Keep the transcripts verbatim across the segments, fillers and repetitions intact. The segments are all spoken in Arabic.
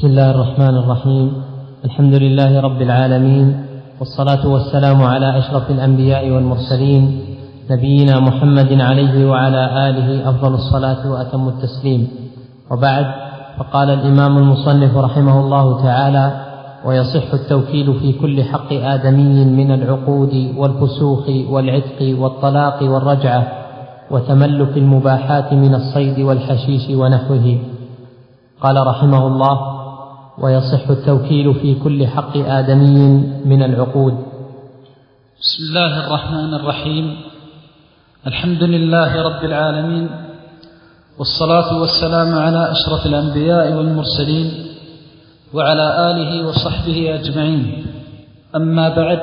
بسم الله الرحمن الرحيم. الحمد لله رب العالمين، والصلاة والسلام على أشرف الأنبياء والمرسلين، نبينا محمد عليه وعلى آله أفضل الصلاة وأتم التسليم. وبعد، فقال الإمام المصنف رحمه الله تعالى: ويصح التوكيل في كل حق آدمي من العقود والفسوق والعتق والطلاق والرجعة وتملك المباحات من الصيد والحشيش ونحوه. قال رحمه الله: ويصح التوكيل في كل حق آدمي من العقود. بسم الله الرحمن الرحيم. الحمد لله رب العالمين، والصلاة والسلام على أشرف الأنبياء والمرسلين وعلى آله وصحبه أجمعين. أما بعد،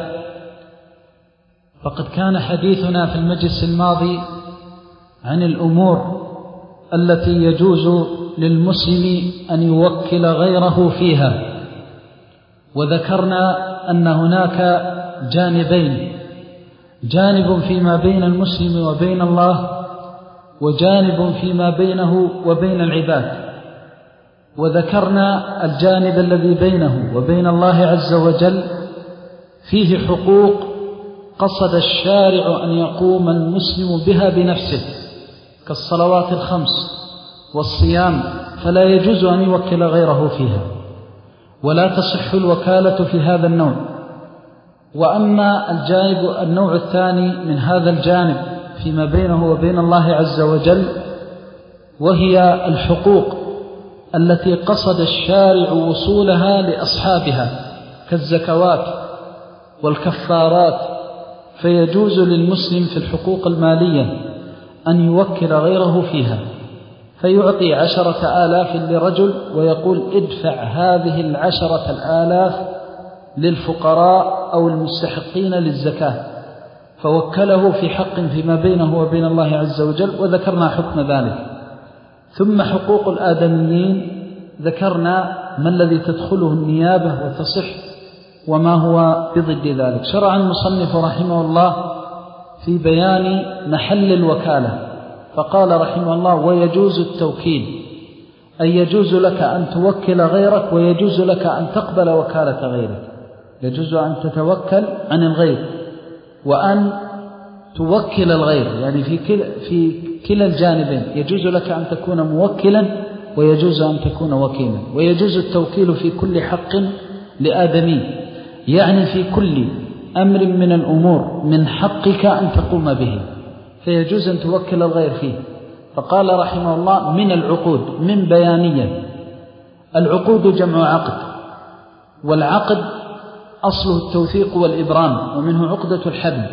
فقد كان حديثنا في المجلس الماضي عن الأمور التي يجوز للمسلم أن يوكل غيره فيها، وذكرنا أن هناك جانبين: جانب فيما بين المسلم وبين الله، وجانب فيما بينه وبين العباد. وذكرنا الجانب الذي بينه وبين الله عز وجل فيه حقوق قصد الشارع أن يقوم المسلم بها بنفسه، كالصلوات الخمس والصيام، فلا يجوز أن يوكل غيره فيها، ولا تصح الوكالة في هذا النوع. وأما الجانب النوع الثاني من هذا الجانب فيما بينه وبين الله عز وجل، وهي الحقوق التي قصد الشارع وصولها لأصحابها كالزكوات والكفارات، فيجوز للمسلم في الحقوق المالية أن يوكل غيره فيها، فيعطي عشرة آلاف لرجل ويقول: ادفع هذه العشرة الآلاف للفقراء أو المستحقين للزكاة، فوكله في حق فيما بينه وبين الله عز وجل، وذكرنا حكم ذلك. ثم حقوق الآدميين ذكرنا ما الذي تدخله النيابة وتصح وما هو بضد ذلك. شرع المصنف رحمه الله في بيان محل الوكالة، فقال رحمه الله: ويجوز التوكيل، أي يجوز لك أن توكل غيرك، ويجوز لك أن تقبل وكالة غيرك. يجوز أن تتوكل عن الغير وأن توكل الغير، يعني في كلا, في كلا الجانبين يجوز لك أن تكون موكلا ويجوز أن تكون وكيلا. ويجوز التوكيل في كل حق لآدمي، يعني في كل أمر من الأمور من حقك أن تقوم به، فيجوز أن توكل الغير فيه. فقال رحمه الله: من العقود، من بيانية. العقود جمع عقد، والعقد أصله التوثيق والإبرام، ومنه عقدة الحبل.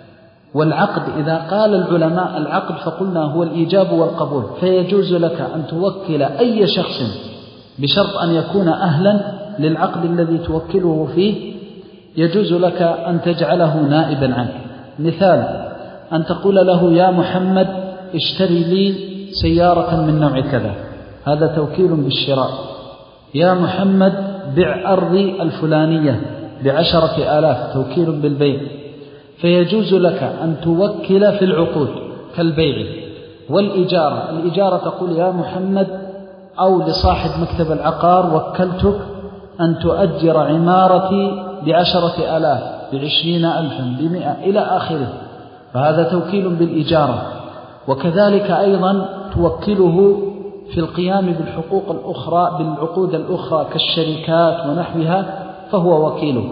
والعقد إذا قال العلماء العقد فقلنا هو الإيجاب والقبول، فيجوز لك أن توكل أي شخص بشرط أن يكون أهلا للعقد الذي توكله فيه. يجوز لك أن تجعله نائبا عنك. مثال: أن تقول له: يا محمد اشتري لي سيارة من نوع كذا، هذا توكيل بالشراء. يا محمد بع أرضي الفلانية بعشرة آلاف، توكيل بالبيع. فيجوز لك أن توكل في العقود كالبيع والإجارة. الإجارة تقول: يا محمد، أو لصاحب مكتب العقار: وكلتك أن تؤجر عمارتي بعشرة آلاف، بعشرين ألفا، بمئة، إلى آخره، فهذا توكيل بالإجارة. وكذلك أيضا توكله في القيام بالحقوق الأخرى، بالعقود الأخرى كالشركات ونحوها، فهو وكيلك.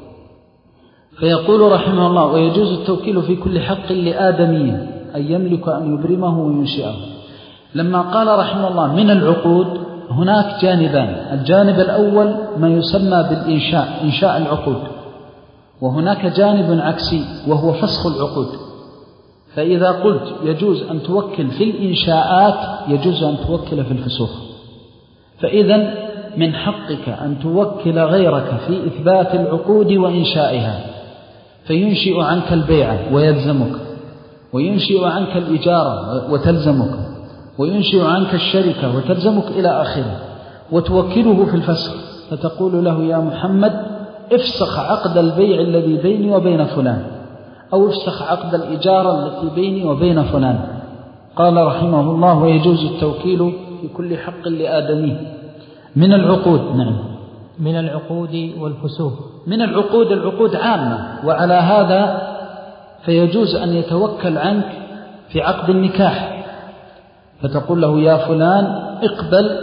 فيقول رحمه الله: ويجوز التوكيل في كل حق لآدمي، أن يملك أن يبرمه وينشئه. لما قال رحمه الله من العقود، هناك جانبان: الجانب الأول ما يسمى بالإنشاء، إنشاء العقود، وهناك جانب عكسي وهو فسخ العقود. فإذا قلت يجوز أن توكل في الإنشاءات، يجوز أن توكل في الفسوخ. فإذا من حقك أن توكل غيرك في إثبات العقود وإنشائها، فينشئ عنك البيعة ويلزمك، وينشئ عنك الإجارة وتلزمك، وينشئ عنك الشركة وتلزمك إلى آخره، وتوكله في الفسخ، فتقول له: يا محمد افسخ عقد البيع الذي بيني وبين فلان، أو افسخ عقد الإجارة التي بيني وبين فلان. قال رحمه الله: ويجوز التوكيل في كل حق لآدمي، من العقود. نعم. من العقود والفسوق. من العقود، العقود عامة، وعلى هذا فيجوز أن يتوكل عنك في عقد النكاح، فتقول له يا فلان اقبل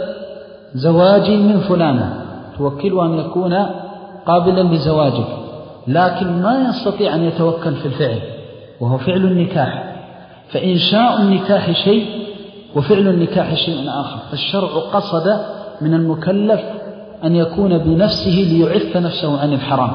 زواجي من فلانة، توكله أن يكون قابلا لزواجك، لكن ما يستطيع أن يتوكل في الفعل وهو فعل النكاح، فإنشاء النكاح شيء وفعل النكاح شيء آخر. فالشرع قصد من المكلف أن يكون بنفسه ليعف نفسه عن الحرام،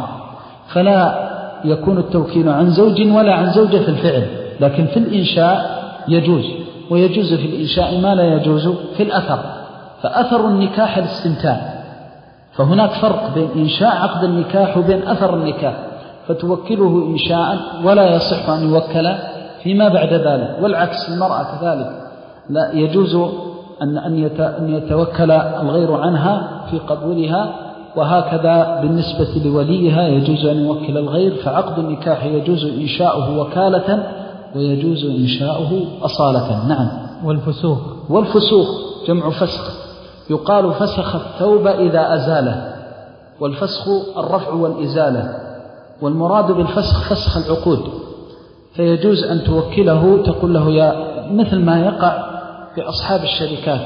فلا يكون التوكيل عن زوج ولا عن زوجة في الفعل، لكن في الإنشاء يجوز، ويجوز في الإنشاء ما لا يجوز في الأثر. فأثر النكاح الاستمتاع، فهناك فرق بين إنشاء عقد النكاح وبين أثر النكاح، فتوكله إنشاء ولا يصح أن يوكل فيما بعد ذلك. والعكس المرأة كذلك لا يجوز أن أن يتوكل الغير عنها في قبولها، وهكذا بالنسبة لوليها يجوز أن يوكل الغير. فعقد النكاح يجوز إنشاؤه وكالة ويجوز إنشاؤه أصالة. نعم. والفسوق. والفسوق جمع فسخ، يقال فسخ الثوب إذا أزاله، والفسخ الرفع والإزالة، والمراد بالفسخ فسخ العقود. فيجوز أن توكله، تقول له يا، مثل ما يقع في أصحاب الشركات،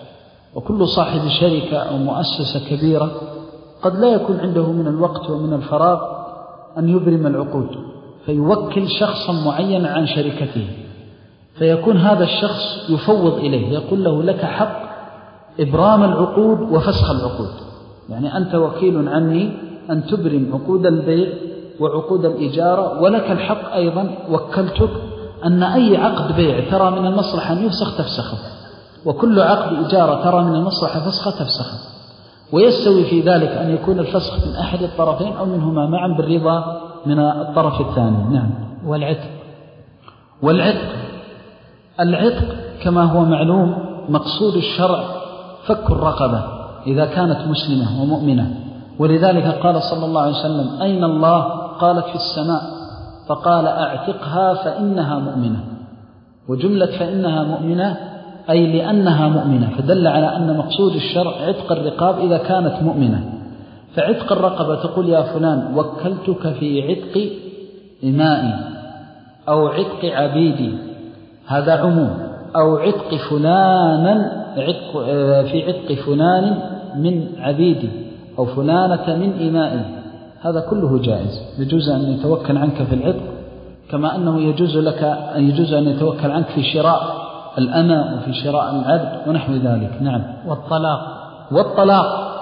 وكل صاحب شركة أو مؤسسة كبيرة قد لا يكون عنده من الوقت ومن الفراغ أن يبرم العقود، فيوكل شخصا معينا عن شركته، فيكون هذا الشخص يفوض إليه، يقول له لك حق إبرام العقود وفسخ العقود، يعني أنت وكيل عني أن تبرم عقود البيع وعقود الإجارة، ولك الحق أيضا، وكلتك أن أي عقد بيع ترى من المصلحة أن يفسخ تفسخه، وكل عقد إجارة ترى من المصلحة فسخه تفسخه، ويستوي في ذلك أن يكون الفسخ من أحد الطرفين أو منهما معا بالرضا من الطرف الثاني. نعم. والعتق. والعتق العتق كما هو معلوم مقصود الشرع فك الرقبة إذا كانت مسلمة ومؤمنة، ولذلك قال صلى الله عليه وسلم أين الله؟ قالت في السماء، فقال أعتقها فإنها مؤمنة، وجملة فإنها مؤمنة أي لأنها مؤمنة، فدل على أن مقصود الشرع عتق الرقاب إذا كانت مؤمنة. فعتق الرقبة تقول يا فلان وكلتك في عتق إمائي أو عتق عبيدي، هذا عموم، أو عتق فلانا عتق في عتق فلان من عبيدي أو فلانة من إمائي، هذا كله جائز، يجوز أن يتوكل عنك في العتق، كما أنه يجوز لك أن يجوز أن يتوكل عنك في شراء الأمة وفي شراء العبد ونحو ذلك. نعم. والطلاق. والطلاق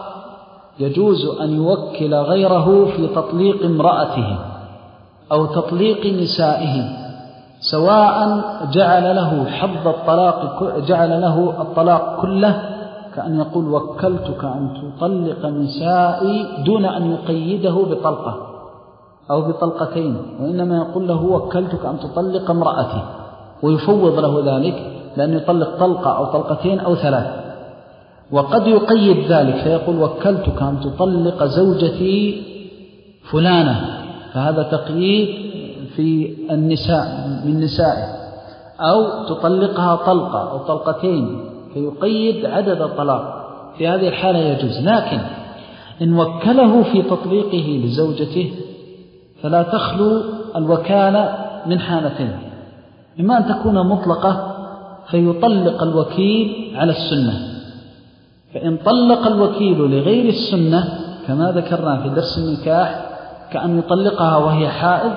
يجوز أن يوكل غيره في تطليق امرأته أو تطليق نسائه، سواء جعل له حظ الطلاق، جعل له الطلاق كله، كأن يقول وكلتك أن تطلق نسائي دون أن يقيده بطلقة أو بطلقتين، وإنما يقول له وكلتك أن تطلق امرأتي، ويفوض له ذلك لأن يطلق طلقة أو طلقتين أو ثلاث. وقد يقيد ذلك فيقول وكلتك أن تطلق زوجتي فلانة، فهذا تقييد في النساء من نسائه، أو تطلقها طلقة أو طلقتين فيقيد عدد الطلاق، في هذه الحالة يجوز. لكن إن وكله في تطليقه لزوجته فلا تخلو الوكالة من حالتين، إما أن تكون مطلقة فيطلق الوكيل على السنة، فإن طلق الوكيل لغير السنة كما ذكرنا في درس النكاح كأن يطلقها وهي حائض،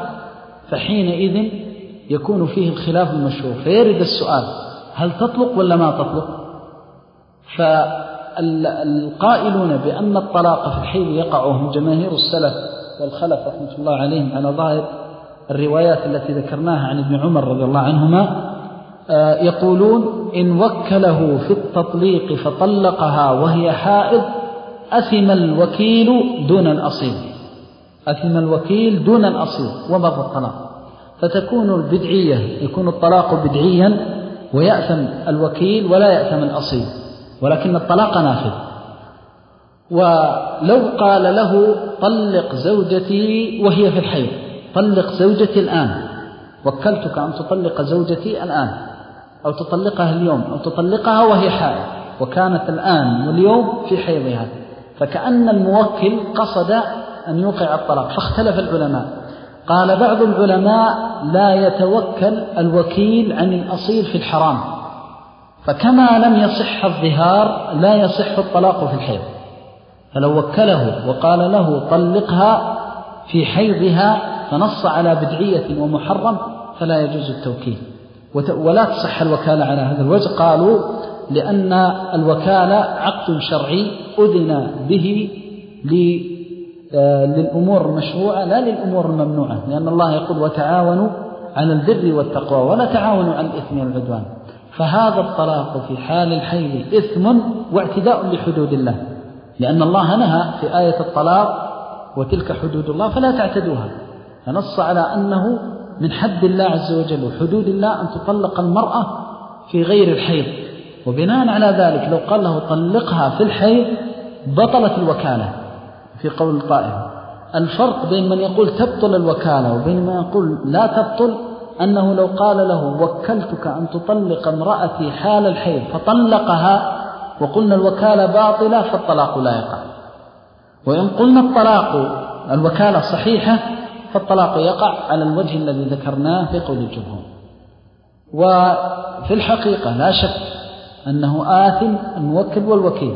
فحينئذ يكون فيه الخلاف المشهور، فيرد السؤال هل تطلق ولا ما تطلق؟ فالقائلون بأن الطلاق في الحيض يقع هم جماهير السلف والخلف رحمة الله عليهم على ظاهر الروايات التي ذكرناها عن ابن عمر رضي الله عنهما، يقولون إن وكله في التطليق فطلقها وهي حائض أثم الوكيل دون الأصيل، أثم الوكيل دون الأصيل ومضى الطلاق، فتكون البدعية، يكون الطلاق بدعيا ويأثم الوكيل ولا يأثم الأصيل، ولكن الطلاق نافذ. ولو قال له طلق زوجتي وهي في الحيض، طلق زوجتي الآن، وكلتك أن تطلق زوجتي الآن، أو تطلقها اليوم، أو تطلقها وهي حائض، وكانت الآن واليوم في حيضها، فكأن الموكل قصد أن يوقع الطلاق. فاختلف العلماء، قال بعض العلماء لا يتوكل الوكيل عن الأصيل في الحرام، فكما لم يصح الظهار لا يصح الطلاق في الحيض، فلو وكله وقال له طلقها في حيضها فنص على بدعية ومحرم فلا يجوز التوكيل، ولا تصح الوكالة على هذا الوجه. قالوا لأن الوكالة عقد شرعي أذن به للأمور المشروعة لا للأمور الممنوعة، لأن الله يقول وتعاونوا على البر والتقوى ولا تعاونوا على الإثم والعدوان. فهذا الطلاق في حال الحيض إثم واعتداء لحدود الله، لأن الله نهى في آية الطلاق وتلك حدود الله فلا تعتدوها، فنص على أنه من حد الله عز وجل وحدود الله أن تطلق المرأة في غير الحيض. وبناء على ذلك لو قال له طلقها في الحيض بطلت الوكالة في قول الطائفة. الفرق بين من يقول تبطل الوكالة وبين من يقول لا تبطل أنه لو قال له وكلتك أن تطلق امرأتي حال الحيض فطلقها وقلنا الوكالة باطلة فالطلاق لا يقع، وإن قلنا الطلاق الوكالة صحيحة فالطلاق يقع على الوجه الذي ذكرناه في قول الجمهور. وفي الحقيقة لا شك أنه آثم الموكل والوكيل.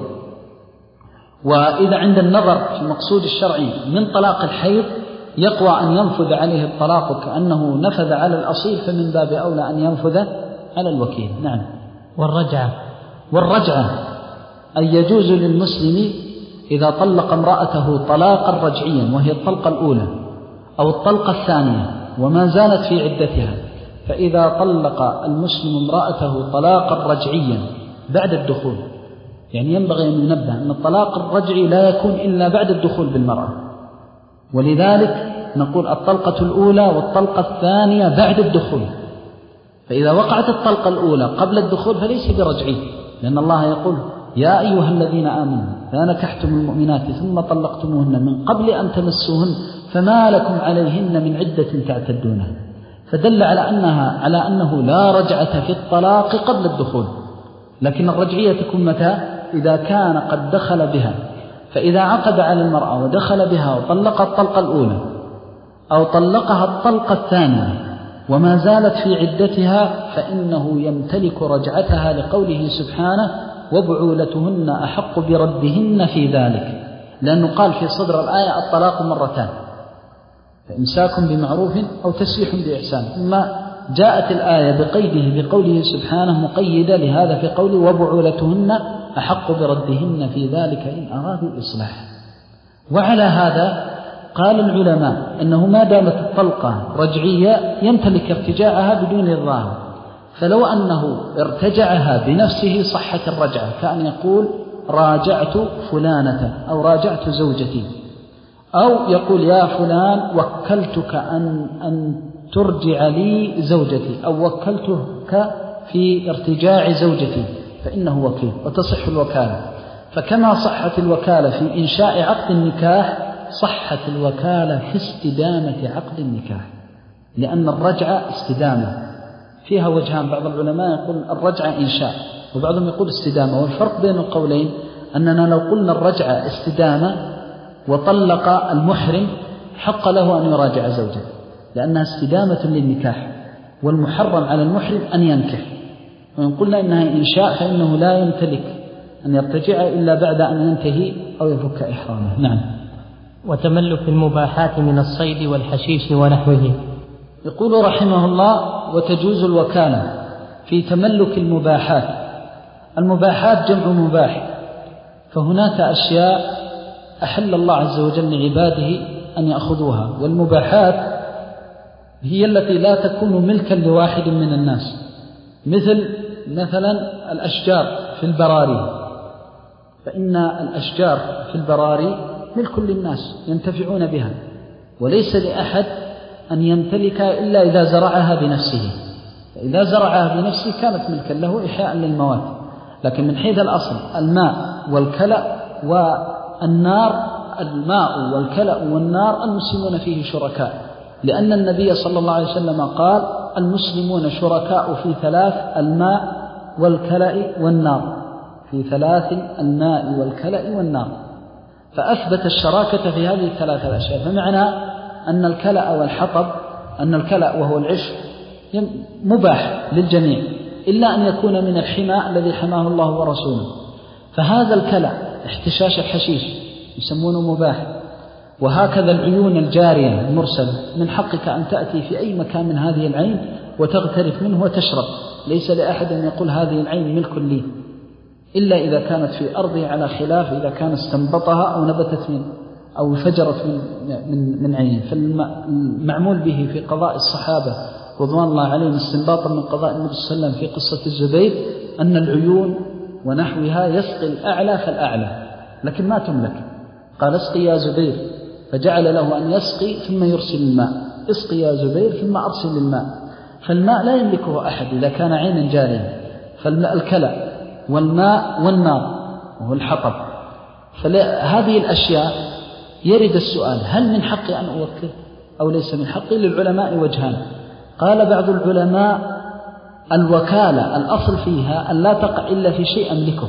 وإذا عند النظر في المقصود الشرعي من طلاق الحيض يقوى أن ينفذ عليه الطلاق كأنه نفذ على الأصيل، فمن باب أولى أن ينفذ على الوكيل. نعم. والرجعة والرجعة أن يجوز للمسلم إذا طلق امرأته طلاقا رجعيا وهي الطلقة الأولى أو الطلقة الثانية وما زالت في عدتها، فإذا طلق المسلم امرأته طلاقا رجعيا بعد الدخول، يعني ينبغي أن ينبه أن الطلاق الرجعي لا يكون إلا بعد الدخول بالمرأة، ولذلك نقول الطلقة الأولى والطلقة الثانية بعد الدخول. فإذا وقعت الطلقة الأولى قبل الدخول فليس برجعي، لأن الله يقول يا أيها الذين آمنوا إذا نكحتم المؤمنات ثم طلقتموهن من قبل أن تمسوهن فما لكم عليهن من عدة تعتدونها، فدل على أنها على أنه لا رجعة في الطلاق قبل الدخول، لكن الرجعية تكون متى؟ إذا كان قد دخل بها. فإذا عقد على المرأة ودخل بها وطلق الطلقة الأولى أو طلقها الطلقة الثانية وما زالت في عدتها فإنه يمتلك رجعتها لقوله سبحانه وبعولتهن أحق بردهن في ذلك، لأنه قال في صدر الآية الطلاق مرتان، فإمساك بمعروف أو تسريح بإحسان، ثم جاءت الآية بقيده بقوله سبحانه مقيدة لهذا في قوله وبعولتهن أحق بردهن في ذلك إن أرادوا إصلاح. وعلى هذا قال العلماء أنه ما دامت الطلقة رجعية يمتلك ارتجاعها بدون الظاهر، فلو أنه ارتجعها بنفسه صحت الرجعة، كأن يقول راجعت فلانة أو راجعت زوجتي، أو يقول يا فلان وكلتك أن, أن ترجع لي زوجتي أو وكلتك في ارتجاع زوجتي فإنه وكيل وتصح الوكالة. فكما صحت الوكالة في إنشاء عقد النكاح صحت الوكالة في استدامة عقد النكاح، لأن الرجعة استدامة فيها وجهان، بعض العلماء يقول الرجعة إنشاء وبعضهم يقول استدامة، والفرق بين القولين أننا لو قلنا الرجعة استدامة وطلق المحرم حق له أن يراجع زوجه لأنها استدامة للنكاح، والمحرم على المحرم أن ينكح. وإن قلنا إنها إنشاء فإنه لا يمتلك أن يرتجع إلا بعد أن ينتهي أو يفك إحرامه. نعم. وتملك المباحات من الصيد والحشيش ونحوه. يقول رحمه الله وتجوز الوكالة في تملك المباحات. المباحات جمع مباح، فهناك أشياء أحل الله عز وجل لعباده أن يأخذوها، والمباحات هي التي لا تكون ملكا لواحد من الناس، مثل مثلا الأشجار في البراري، فإن الأشجار في البراري ملك للناس ينتفعون بها، وليس لأحد أن يمتلك إلا إذا زرعها بنفسه، فإذا زرعها بنفسه كانت ملكا له إحياء للموات. لكن من حيث الأصل الماء والكلأ والنار، الماء والكلأ والنار المسلمون فيه شركاء، لأن النبي صلى الله عليه وسلم قال المسلمون شركاء في ثلاث: الماء والكلأ والنار. في ثلاث: الماء والكلأ والنار، فأثبت الشراكة في هذه الثلاث الأشياء. فمعنى أن الكلأ والحطب، أن الكلأ وهو العشب مباح للجميع إلا أن يكون من الحمى الذي حماه الله ورسوله. فهذا الكلأ احتشاش الحشيش يسمونه مباح، وهكذا العيون الجارية المرسلة من حقك أن تأتي في أي مكان من هذه العين وتغترف منه وتشرب، ليس لأحد أن يقول هذه العين ملك لي إلا إذا كانت في أرضه، على خلاف إذا كان استنبطها أو نبتت من أو فجرت من من من عينه. فالمعمول به في قضاء الصحابة رضوان الله عليهم استنباطا من قضاء النبي صلى الله عليه وسلم في قصة الزبير أن العيون ونحوها يسقي الأعلى فالأعلى، لكن ما تملك. قال اسقي يا زبير، فجعل له أن يسقي ثم يرسل الماء، اسقي يا زبير ثم أرسل الماء. فالماء لا يملكه أحد إذا كان عينا جاريا. فالكلى والماء والنار وهو الحطب. فهذه الأشياء يرد السؤال: هل من حقي أن أوكل أو ليس من حقي؟ للعلماء وجهان. قال بعض العلماء: الوكالة الأصل فيها أن لا تقع إلا في شيء أملكه،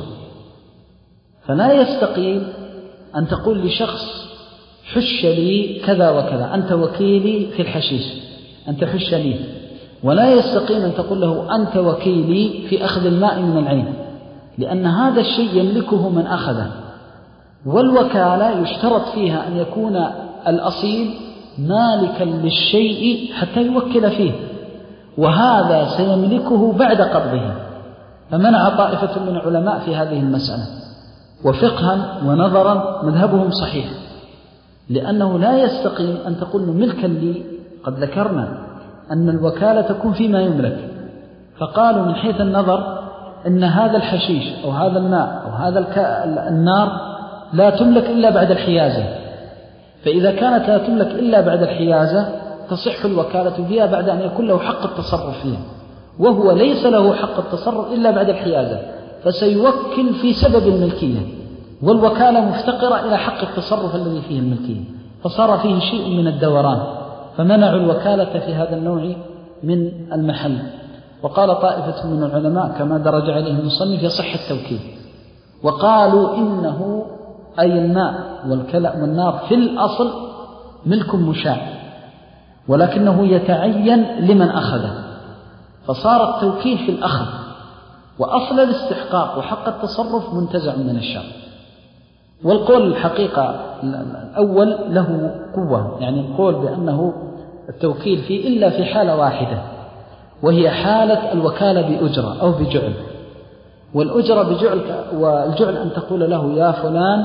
فلا يستقيم أن تقول لشخص حش لي كذا وكذا، أنت وكيلي في الحشيش أنت حش لي، ولا يستقيم أن تقول له أنت وكيلي في أخذ الماء من العين، لأن هذا الشيء يملكه من أخذه. والوكالة يشترط فيها أن يكون الأصيل مالكا للشيء حتى يوكل فيه، وهذا سيملكه بعد قبضه. فمنع طائفة من العلماء في هذه المسألة، وفقها ونظرا مذهبهم صحيح، لأنه لا يستقيم أن تقول ملكا لي. قد ذكرنا أن الوكالة تكون فيما يملك، فقالوا من حيث النظر أن هذا الحشيش أو هذا الماء أو هذا النار لا تملك إلا بعد الحيازة، فإذا كانت لا تملك إلا بعد الحيازة تصح الوكالة فيها بعد أن يكون له حق التصرف فيها، وهو ليس له حق التصرف إلا بعد الحيازة، فسيوكل في سبب الملكية، والوكالة مفتقرة إلى حق التصرف الذي فيه الملكية، فصار فيه شيء من الدوران، فمنعوا الوكالة في هذا النوع من المحل. وقال طائفة من العلماء كما درج عليه المصنف يصح التوكيل، وقالوا إنه أي الماء والكلأ والنار في الأصل ملك مشاع، ولكنه يتعين لمن أخذه، فصار التوكيل في الأخذ، وأصل الاستحقاق وحق التصرف منتزع من الشرع. والقول الحقيقة الأول له قوة، يعني القول بأنه التوكيل فيه إلا في حالة واحدة، وهي حالة الوكالة بأجرة أو بجعل. والأجرة بجعل، والجعل أن تقول له يا فلان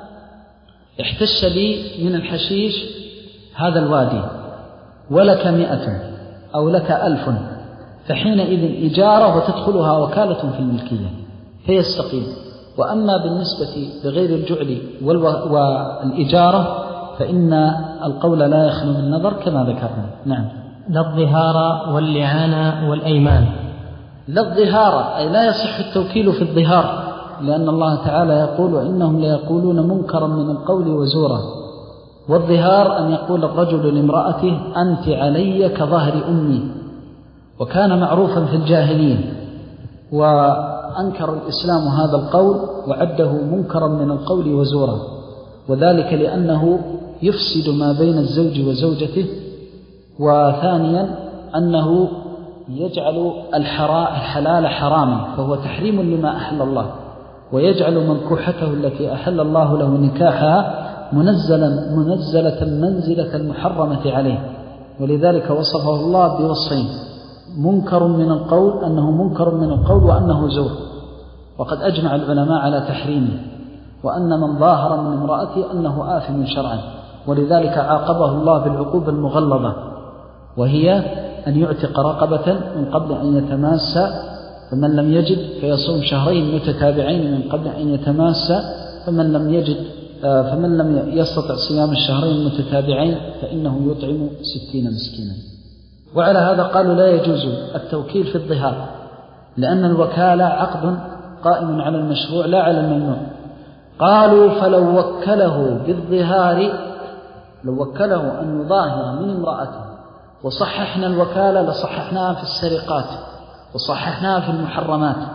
احتش لي من الحشيش هذا الوادي ولك مئة أو لك ألف، فحينئذ إجارة وتدخلها وكالة في الملكية فيستقيم. وأما بالنسبة لغير الجعل والإجارة فإن القول لا يخلو من نظر كما ذكرنا. نعم. لا الظهار واللعان والأيمان. لا الظهار أي لا يصح التوكيل في الظهار، لأن الله تعالى يقول وإنهم ليقولون منكرا من القول وزورا. والظهار أن يقول الرجل لامرأته أنت علي كظهر أمي، وكان معروفا في الجاهلين، وأنكر الإسلام هذا القول وعده منكرا من القول وزورا، وذلك لأنه يفسد ما بين الزوج وزوجته، وثانيا أنه يجعل الحلال حراما فهو تحريم لما أحل الله، ويجعل منكوحته التي أحل الله له نكاحها منزلا منزلة منزلة المحرمة عليه. ولذلك وصفه الله بوصفين: منكر من القول، أنه منكر من القول وأنه زور، وقد أجمع العلماء على تحريمه، وأن من ظاهر من امرأته أنه آثم شرعا، ولذلك عاقبه الله بالعقوبة المغلظة، وهي أن يعتق رقبة من قبل أن يتماس، فمن لم يجد فيصوم شهرين متتابعين من قبل أن يتماس، فمن لم يجد فمن لم يستطع صيام الشهرين المتتابعين فإنه يطعم ستين مسكينا. وعلى هذا قالوا لا يجوز التوكيل في الظهار، لأن الوكالة عقد قائم على المشروع لا على الممنوع. قالوا فلو وكله بالظهار، لو وكله أن يظاهر من امرأته، وصححنا الوكالة لصححناها في السرقات وصححناها في المحرمات،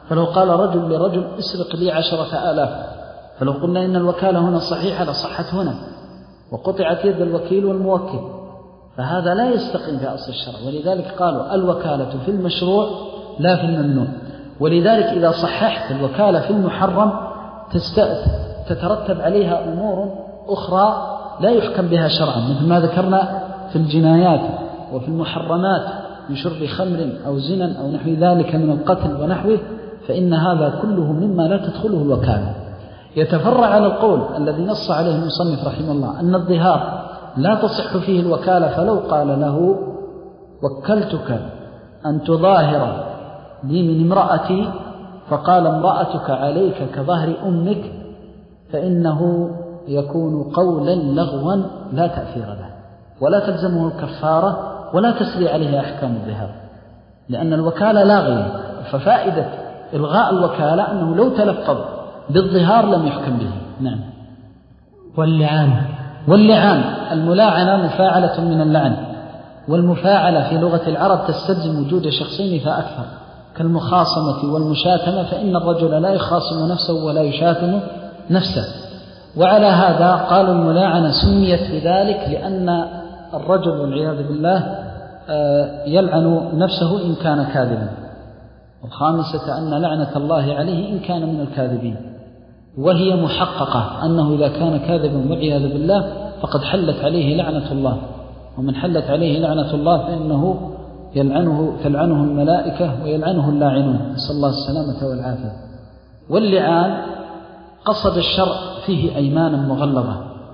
فلو قال رجل لرجل اسرق لي عشرة آلاف، فلو قلنا إن الوكالة هنا صحيحة لصحت هنا وقطعت يد الوكيل والموكل، فهذا لا يستقيم في أصل الشرع. ولذلك قالوا الوكالة في المشروع لا في الممنوع. ولذلك إذا صححت الوكالة في المحرم تترتب عليها أمور أخرى لا يحكم بها شرعا، مثل ما ذكرنا في الجنايات وفي المحرمات من شرب خمر أو زنا أو نحو ذلك من القتل ونحوه، فإن هذا كله مما لا تدخله الوكالة. يتفرع على القول الذي نص عليه المصنف رحمه الله أن الظهار لا تصح فيه الوكالة، فلو قال له وكلتك أن تظاهر لي من امرأتي فقال امرأتك عليك كظهر أمك، فإنه يكون قولا لغوا لا تأثير له، ولا تلزمه الكفارة ولا تسري عليه أحكام الظهار، لأن الوكالة لاغية. ففائدة إلغاء الوكالة أنه لو تلفظ بالظهار لم يحكم به. نعم. واللعان واللعان الملاعنة مفاعلة من اللعن، والمفاعلة في لغة العرب تستلزم وجود شخصين فأكثر، كالمخاصمة والمشاتمة، فإن الرجل لا يخاصم نفسه ولا يشاتم نفسه. وعلى هذا قالوا الملاعنة سميت بذلك لأن الرجل والعياذ بالله يلعن نفسه إن كان كاذبا. والخامسة أن لعنة الله عليه إن كان من الكاذبين، وهي محققة أنه إذا كان كاذبا والعياذ بالله فقد حلت عليه لعنة الله، ومن حلت عليه لعنة الله فإنه يلعنه تلعنه الملائكة ويلعنه اللاعنون، نسأل الله السلامة والعافية. واللعان قصد الشرع فيه أيمانا مغلظة،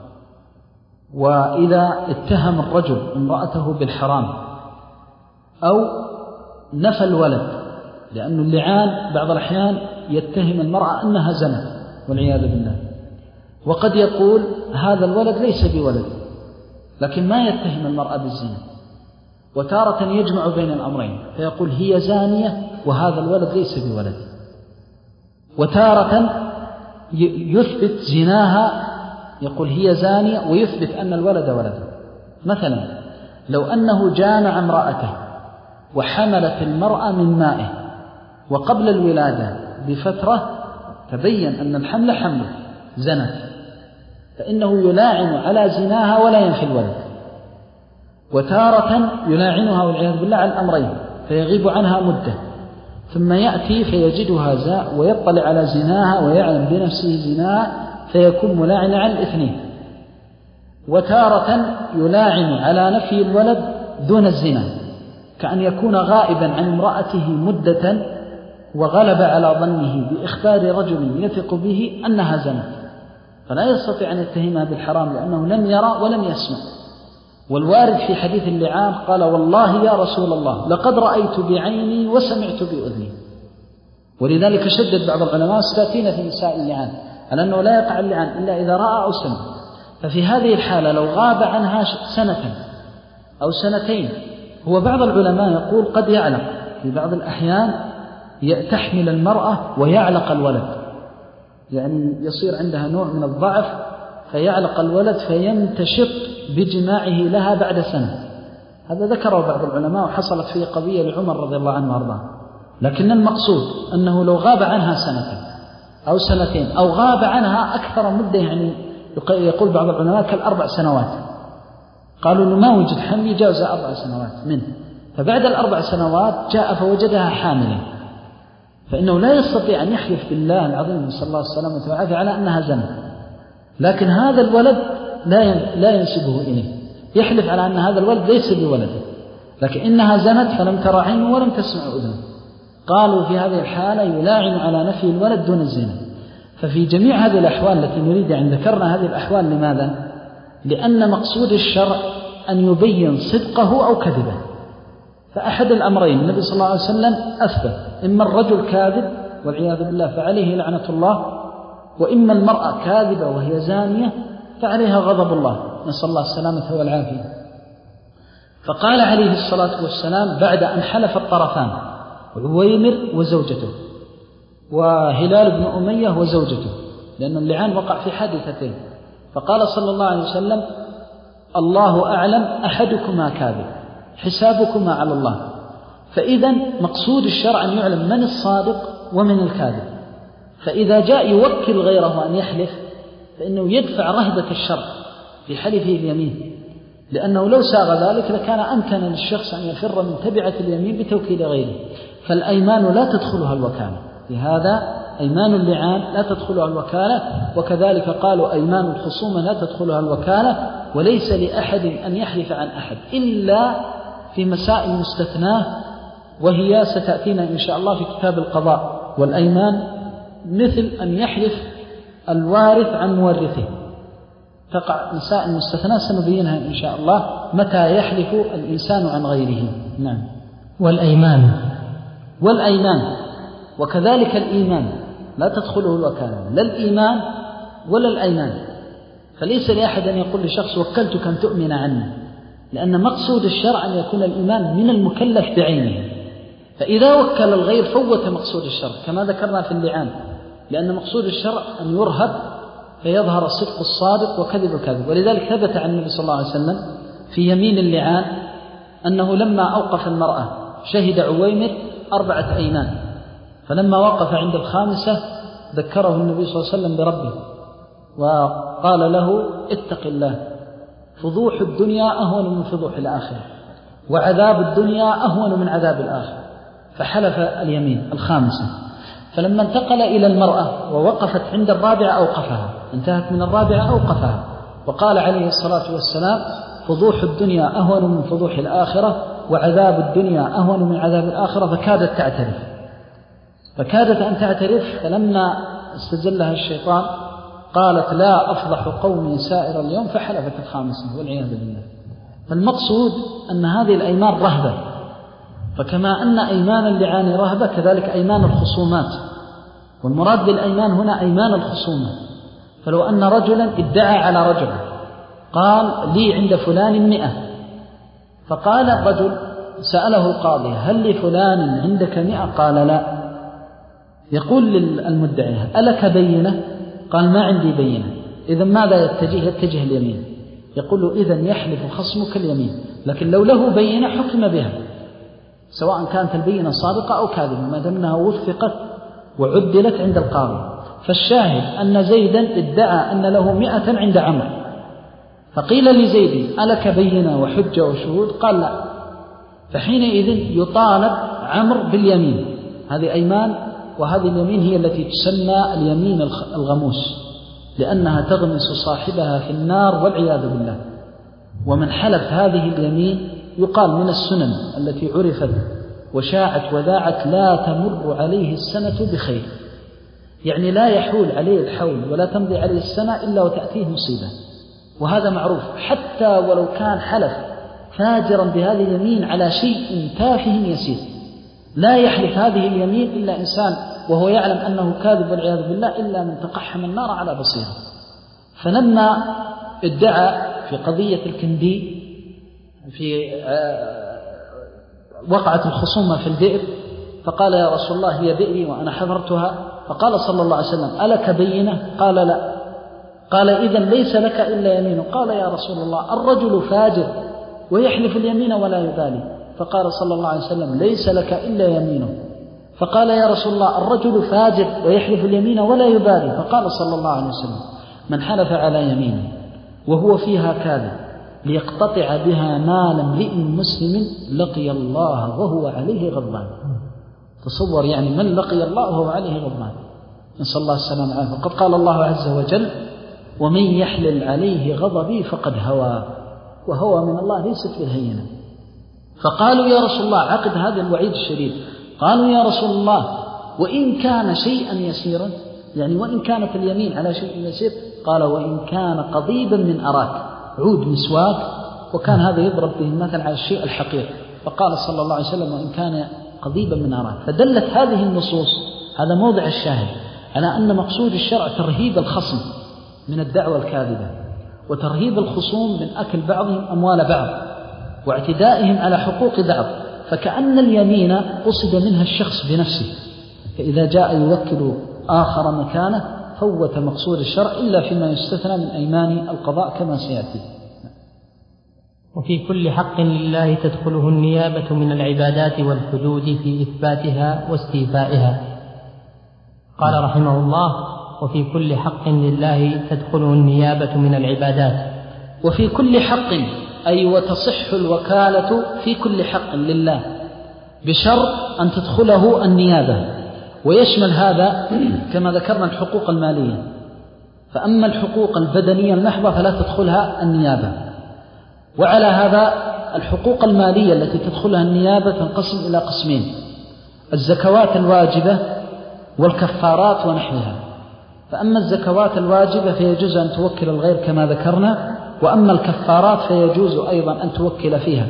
وإذا اتهم الرجل امرأته بالحرام أو نفى الولد، لأن اللعان بعض الأحيان يتهم المرأة أنها زنت والعياذ بالله، وقد يقول هذا الولد ليس بولد، لكن ما يتهم المرأة بالزنا. وتارة يجمع بين الأمرين فيقول هي زانية وهذا الولد ليس بولد، وتارة يثبت زناها يقول هي زانية ويثبت أن الولد ولده. مثلا لو أنه جامع امرأته وحملت المرأة من مائه وقبل الولادة بفترة تبين أن الحمل حمله زنت، فإنه يلاعن على زناها ولا ينفي الولد. وتارة يلاعنها والعياذ بالله على الأمرين، فيغيب عنها مدة ثم يأتي فيجدها زاء ويطلع على زناها ويعلم بنفسه زناها فيكون ملاعنا على الاثنين. وتارة يلاعن على نفي الولد دون الزنا، كأن يكون غائبا عن امرأته مدة وغلب على ظنه بإخبار رجل يثق به أنها زنت، فلا يستطيع أن يتهمها بالحرام لأنه لم يرى ولم يسمع. والوارد في حديث اللعان قال والله يا رسول الله لقد رأيت بعيني وسمعت بأذني. ولذلك شدد بعض العلماء ستاتينا في مسائل اللعان على أنه لا يقع اللعان إلا إذا رأى أو سمع. ففي هذه الحالة لو غاب عنها سنة أو سنتين، هو بعض العلماء يقول قد يعلق في بعض الأحيان، تحمل المرأة ويعلق الولد، يعني يصير عندها نوع من الضعف فيعلق الولد فينتشط بجماعه لها بعد سنة. هذا ذكره بعض العلماء وحصلت فيه قضية لعمر رضي الله عنه وارضاه. لكن المقصود أنه لو غاب عنها سنة أو سنتين أو غاب عنها أكثر مدة، يعني يقول بعض العلماء كالأربع سنوات، قالوا إنه ما وجد حمل يجاوز أربع سنوات منه، فبعد الأربع سنوات جاء فوجدها حاملا، فإنه لا يستطيع أن يحلف بالله العظيم صلى الله عليه وسلم وتعالى على أنها زنت، لكن هذا الولد لا لا ينسبه إليه، يحلف على أن هذا الولد ليس بولده، لكن إنها زنت فلم ترى عينه ولم تسمع أذنه. قالوا في هذه الحالة يلاعن على نفي الولد دون الزنا. ففي جميع هذه الأحوال التي نريد أن ذكرنا هذه الأحوال لماذا؟ لأن مقصود الشرع أن يبين صدقه أو كذبه. فأحد الأمرين النبي صلى الله عليه وسلم أثبت، إما الرجل كاذب والعياذ بالله فعليه لعنة الله، وإما المرأة كاذبة وهي زانية فعليها غضب الله، نسأل الله السلامة والعافية. فقال عليه الصلاة والسلام بعد أن حلف الطرفان عويمر وزوجته وهلال بن أمية وزوجته، لأن اللعان وقع في حادثتين، فقال صلى الله عليه وسلم الله أعلم أحدكما كاذب حسابكما على الله. فإذا مقصود الشرع أن يعلم من الصادق ومن الكاذب. فإذا جاء يوكل غيره أن يحلف فإنه يدفع رهبة الشر في حلفه اليمين، لأنه لو ساغ ذلك لكان أمكن للشخص أن يفر من تبعة اليمين بتوكيل غيره. فالأيمان لا تدخلها الوكالة، لهذا أيمان اللعان لا تدخلها الوكالة، وكذلك قالوا أيمان الخصومة لا تدخلها الوكالة، وليس لأحد أن يحلف عن أحد إلا في مسائل مستثناة، وهي ستأتينا إن شاء الله في كتاب القضاء. والأيمان مثل أن يحلف الوارث عن مورثه، تقع مسائل مستثناة سنبينها إن شاء الله متى يحلف الإنسان عن غيره. نعم. والأيمان والأيمان وكذلك الإيمان لا تدخله الوكالة، لا الإيمان ولا الأيمان. فليس لأحد أن يقول لشخص وكلتك أن تؤمن عني، لأن مقصود الشرع أن يكون الإيمان من المكلف بعينه، فإذا وكل الغير فوت مقصود الشرع كما ذكرنا في اللعان، لأن مقصود الشرع أن يرهب فيظهر الصدق الصادق وكذب الكاذب. ولذلك ثبت عن النبي صلى الله عليه وسلم في يمين اللعان أنه لما أوقف المرأة شهد عويمر أربعة أيمان، فلما وقف عند الخامسة ذكره النبي صلى الله عليه وسلم بربه وقال له اتق الله، فضوح الدنيا أهون من فضوح الآخرة، وعذاب الدنيا أهون من عذاب الآخرة، فحلف اليمين الخامسة. فلما انتقل إلى المرأة ووقفت عند الرابعة أوقفها، انتهت من الرابعة أوقفها، وقال عليه الصلاة والسلام فضوح الدنيا أهون من فضوح الآخرة، وعذاب الدنيا أهون من عذاب الآخرة، فكادت تعترف فكادت أن تعترف فلما استجلها الشيطان قالت لا أفضح قومي سائر اليوم، فحلفت الخامسة والعياذ بالله. فالمقصود أن هذه الأيمان رهبة، فكما أن أيمان اللعان رهبة كذلك أيمان الخصومات، والمراد بالأيمان هنا أيمان الخصومة. فلو أن رجلا ادعى على رجل قال لي عند فلان مئة، فقال الرجل سأله القاضي هل لفلان عندك مئة؟ قال لا. يقول للمدعي ألك بينة؟ قال ما عندي بينة. إذا ماذا يتجه؟ يتجه اليمين. يقول له إذن يحلف خصمك اليمين، لكن لو له بينة حكم بها سواء كانت البينة صادقة أو كاذبة ما دام أنها وثقت وعدلت عند القاضي. فالشاهد أن زيدا ادعى أن له مئة عند عمرو، فقيل لزيد ألك بينة وحجة وشهود؟ قال لا. فحينئذ يطالب عمرو باليمين. هذه أيمان، وهذه اليمين هي التي تسمى اليمين الغموس، لأنها تغمس صاحبها في النار والعياذ بالله. ومن حلف هذه اليمين يقال من السنن التي عرفت وشاعت وذاعت لا تمر عليه السنة بخير، يعني لا يحول عليه الحول ولا تمضي عليه السنة إلا وتأتيه مصيبة، وهذا معروف. حتى ولو كان حلف فاجرا بهذه اليمين على شيء تافه يسير، لا يحلف هذه اليمين إلا إنسان وهو يعلم أنه كاذب والعياذ بالله إلا من تقحم النار على بصيرة. فلما ادعى في قضية الكندي في وقعت الخصومة في البئر، فقال يا رسول الله هي بئري وأنا حفرتها، فقال صلى الله عليه وسلم ألك بينة؟ قال لا. قال إذن ليس لك إلا يمينه. قال يا رسول الله الرجل فاجر ويحلف اليمين ولا يبالي، فقال صلى الله عليه وسلم ليس لك إلا يمينه. فقال يا رسول الله الرجل فاجر ويحلف اليمين ولا يبالي، فقال صلى الله عليه وسلم من حلف على يمينه وهو فيها كاذب ليقتطع بها مال امرئ مسلم لقي الله وهو عليه غضبان. تصور يعني من لقي الله وهو عليه غضبان، نسأل الله السلامة والعافية. فقد قال الله عز وجل ومن يحلل عليه غضبي فقد هوى، وهوى من الله ليست بالهينة. فقالوا يا رسول الله عقد هذا الوعيد الشديد. قالوا يا رسول الله وإن كان شيئا يسيرا، يعني وإن كانت اليمين على شيء يسير؟ قال وإن كان قضيبا من أراك، عود مسواك، وكان هذا يضرب به المثل على الشيء الحقير. فقال صلى الله عليه وسلم وإن كان قضيبا من أراك. فدلت هذه النصوص، هذا موضع الشاهد، على أن مقصود الشرع ترهيب الخصم من الدعوة الكاذبة، وترهيب الخصوم من أكل بعضهم أموال بعض واعتدائهم على حقوق بعض. فكأن اليمين قصد منها الشخص بنفسه، فإذا جاء يوكل آخر مكانه فوت مقصود الشرع إلا فيما يستثنى من أيمان القضاء كما سيأتي. وفي كل حق لله تدخله النيابة من العبادات والحدود في إثباتها واستيفائها، قال رحمه الله: وفي كل حق لله تدخله النيابة من العبادات. وفي كل حق أي وتصح الوكالة في كل حق لله بشرط أن تدخله النيابة، ويشمل هذا كما ذكرنا الحقوق المالية. فأما الحقوق البدنية المحضة فلا تدخلها النيابة. وعلى هذا الحقوق المالية التي تدخلها النيابة تنقسم إلى قسمين: الزكوات الواجبة والكفارات ونحوها. فأما الزكوات الواجبة فيجوز أن توكل الغير كما ذكرنا، وأما الكفارات فيجوز أيضا أن توكل فيها،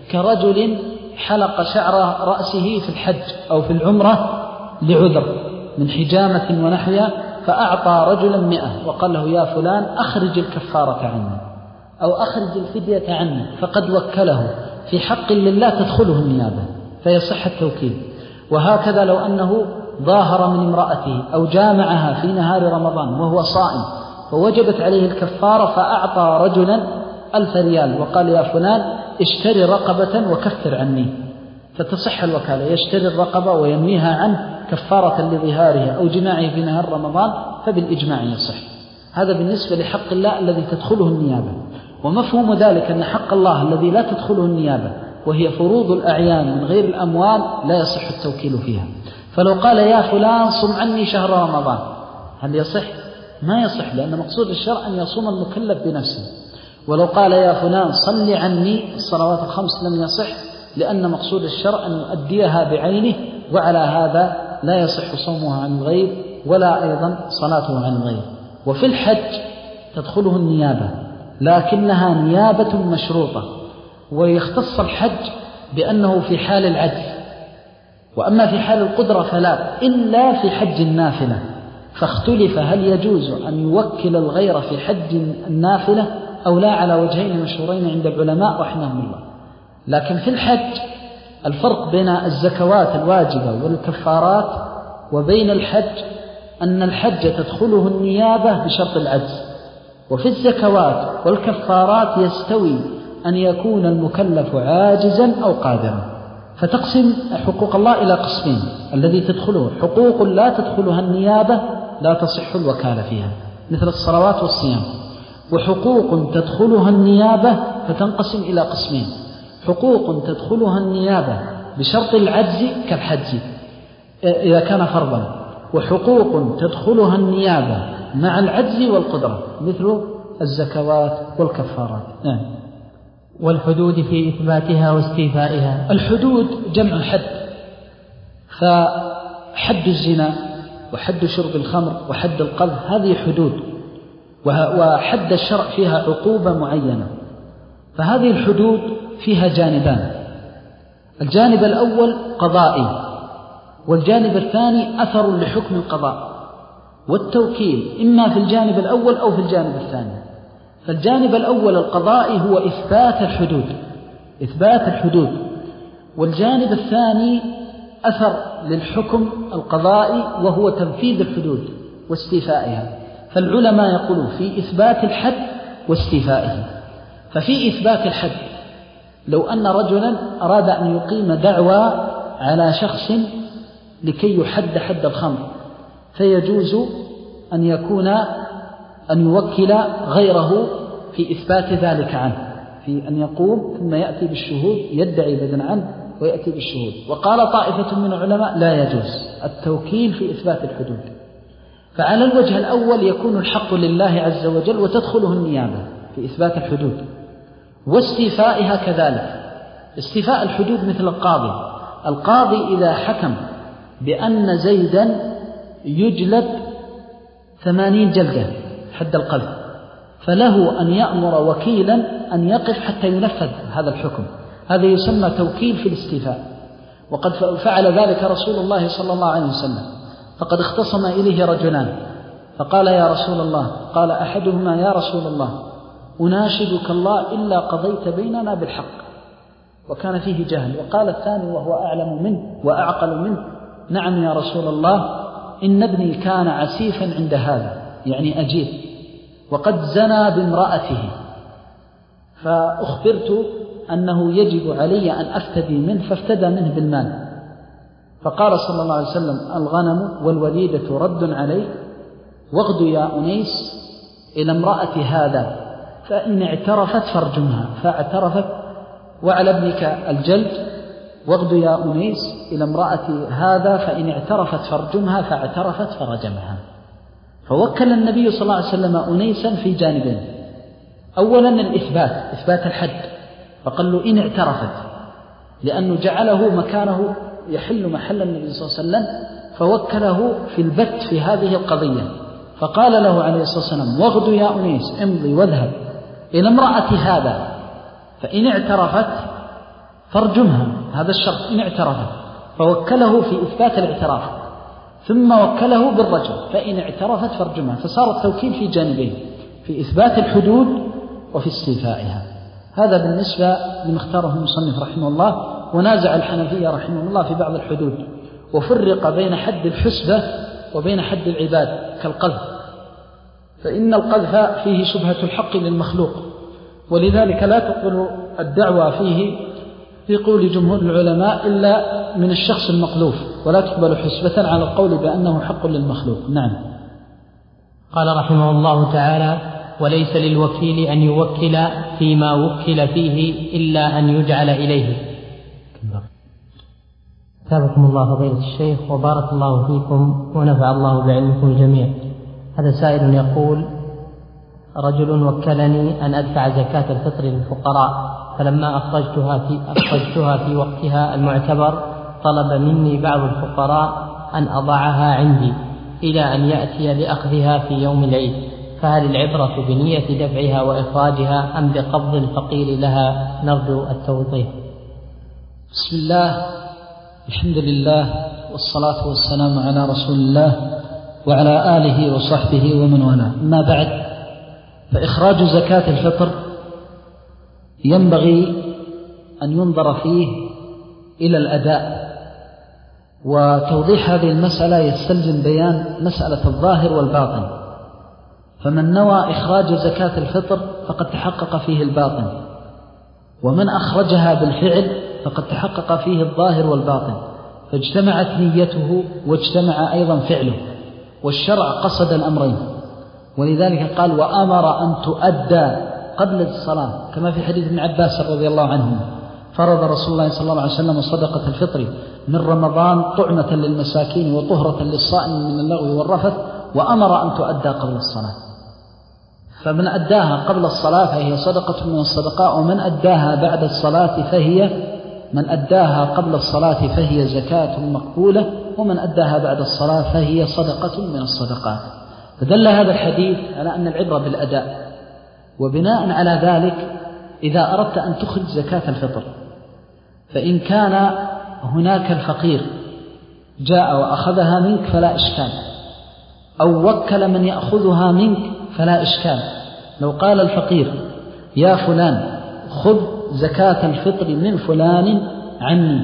كرجل حلق شعر رأسه في الحج أو في العمرة لعذر من حجامة ونحوها، فأعطى رجلا مئة وقال له: يا فلان أخرج الكفارة عني أو أخرج الفدية عني، فقد وكله في حق لله تدخله النيابة فيصح التوكيل. وهكذا لو أنه ظاهر من امرأته أو جامعها في نهار رمضان وهو صائم فوجبت عليه الكفارة، فأعطى رجلا ألف ريال وقال: يا فلان اشتري رقبة وكفر عني، فتصح الوكالة، يشتري الرقبة وينويها عنه كفارة لظهارها أو جماعه في نهار رمضان، فبالإجماع يصح. هذا بالنسبة لحق الله الذي تدخله النيابة. ومفهوم ذلك أن حق الله الذي لا تدخله النيابة وهي فروض الأعيان من غير الأموال لا يصح التوكيل فيها. فلو قال: يا فلان صم عني شهر رمضان، هل يصح؟ ما يصح، لأن مقصود الشرع أن يصوم المكلف بنفسه. ولو قال: يا فلان صل عني الصلوات الخمس، لم يصح، لأن مقصود الشرع أن يؤديها بعينه، وعلى هذا لا يصح صومها عن الغير ولا أيضا صلاته عن الغير. وفي الحج تدخله النيابة، لكنها نيابة مشروطة، ويختص الحج بأنه في حال العجز، وأما في حال القدرة فلا، إلا في حج النافلة. فاختلف هل يجوز أن يوكل الغير في حج النافلة أو لا، على وجهين مشهورين عند العلماء رحمهم الله. لكن في الحج الفرق بين الزكوات الواجبة والكفارات وبين الحج أن الحج تدخله النيابة بشرط العجز، وفي الزكوات والكفارات يستوي أن يكون المكلف عاجزا أو قادرا. فتقسم حقوق الله إلى قسمين: الذي تدخله حقوق لا تدخلها النيابة لا تصح الوكالة فيها مثل الصلوات والصيام، وحقوق تدخلها النيابة فتنقسم إلى قسمين: حقوق تدخلها النيابة بشرط العجز كالحج إذا كان فرضا، وحقوق تدخلها النيابة مع العجز والقدرة مثل الزكوات والكفارات. نعم. والحدود في إثباتها واستيفائها. الحدود جمع حد، فحد الزنا وحد شرب الخمر وحد القذف هذه حدود، وحد الشرع فيها عقوبة معينة. فهذه الحدود فيها جانبان: الجانب الأول قضائي، والجانب الثاني أثر لحكم القضاء، والتوكيل إما في الجانب الأول أو في الجانب الثاني. فالجانب الأول القضائي هو إثبات الحدود إثبات الحدود والجانب الثاني أثر للحكم القضائي وهو تنفيذ الحدود واستيفائها. فالعلماء يقولون في إثبات الحد واستيفائه. ففي إثبات الحد لو أن رجلا أراد أن يقيم دعوى على شخص لكي يحد حد الخمر، فيجوز أن يكون أن يوكل غيره في إثبات ذلك عنه، في أن يقوم ثم يأتي بالشهود، يدعي بدن عنه ويأتي بالشهود. وقال طائفة من العلماء لا يجوز التوكيل في إثبات الحدود. فعلى الوجه الأول يكون الحق لله عز وجل وتدخله النيابة في إثبات الحدود واستيفائها كذلك. استيفاء الحدود مثل القاضي القاضي إذا حكم بأن زيدا يجلد ثمانين جلدة حد القذف، فله أن يأمر وكيلا أن يقف حتى ينفذ هذا الحكم. هذا يسمى توكيل في الاستيفاء، وقد فعل ذلك رسول الله صلى الله عليه وسلم. فقد اختصم إليه رجلان فقال يا رسول الله، قال أحدهما يا رسول الله أناشدك الله إلا قضيت بيننا بالحق، وكان فيه جهل. وقال الثاني وهو أعلم منه وأعقل منه، نعم يا رسول الله إن ابني كان عسيفا عند هذا، يعني أجيب، وقد زنى بامرأته، فأخبرت أنه يجب علي أن أفتدي منه، فافتدى منه بالمال. فقال صلى الله عليه وسلم: الغنم والوليدة رد عليك، واغد يا أنيس إلى امرأة هذا، فإن اعترفت فارجمها. فاعترفت. وعلى ابنك الجلد، واغد يا أنيس إلى امرأة هذا فإن اعترفت فارجمها، فاعترفت فرجمها. فوكل النبي صلى الله عليه وسلم أنيسا في جانبين: أولا الإثبات، إثبات الحد، فقال له إن اعترفت، لأنه جعله مكانه يحل محل النبي صلى الله عليه وسلم، فوكله في البت في هذه القضية. فقال له عليه الصلاة والسلام: واغد يا أنيس، امضي واذهب إلى امرأة هذا فإن اعترفت فارجمها. هذا الشرط، إن اعترفت. فوكله في إثبات الاعتراف، ثم وكله بالرجم، فإن اعترفت فارجمها. فصار التوكيل في جانبين، في إثبات الحدود وفي استيفائها. هذا بالنسبة لما اختاره المصنف رحمه الله. ونازع الحنفية رحمه الله في بعض الحدود، وفرق بين حد الحسبة وبين حد العباد كالقذف، فإن القذف فيه شبهة الحق للمخلوق، ولذلك لا تقبل الدعوة فيه في قول جمهور العلماء إلا من الشخص المقذوف، ولا تقبل حسبة على القول بأنه حق للمخلوق. نعم. قال رحمه الله تعالى: وليس للوكيل أن يوكل فيما وكل فيه إلا أن يجعل إليه. ثابكم الله فضيلة الشيخ وبارك الله فيكم ونفع الله بعلمكم جميعا. هذا سائل يقول: رجل وكلني أن أدفع زكاة الفطر للفقراء، فلما أخرجتها في, أخرجتها في وقتها المعتبر طلب مني بعض الفقراء أن أضعها عندي إلى أن يأتي لأخذها في يوم العيد، فهل العبرة بنية دفعها وإخراجها أم بقبض الفقير لها؟ نرجو التوضيح. بسم الله، الحمد لله، والصلاة والسلام على رسول الله وعلى آله وصحبه ومن والاه. أما بعد، فإخراج زكاة الفطر ينبغي أن ينظر فيه إلى الأداء، وتوضيح هذه المسألة يستلزم بيان مسألة الظاهر والباطن. فمن نوى إخراج زكاة الفطر فقد تحقق فيه الباطن، ومن أخرجها بالفعل فقد تحقق فيه الظاهر والباطن، فاجتمعت نيته واجتمع أيضا فعله، والشرع قصد الأمرين. ولذلك قال: وأمر أن تؤدى قبل الصلاة، كما في حديث ابن عباس رضي الله عنه: فرض رسول الله صلى الله عليه وسلم صدقة الفطر من رمضان طعمة للمساكين وطهرة للصائم من اللغو والرفث، وأمر أن تؤدى قبل الصلاة. فمن أداها قبل الصلاة فهي صدقة من الصدقاء، ومن أداها بعد الصلاة فهي من أداها قبل الصلاة فهي زكاة مقبولة، ومن أداها بعد الصلاة فهي صدقة من الصدقات. فدل هذا الحديث على أن العبرة بالأداء. وبناء على ذلك، إذا أردت أن تخرج زكاة الفطر، فإن كان هناك الفقير جاء وأخذها منك فلا إشكال، أو وكل من يأخذها منك فلا إشكال. لو قال الفقير: يا فلان خذ زكاة الفطر من فلان عني،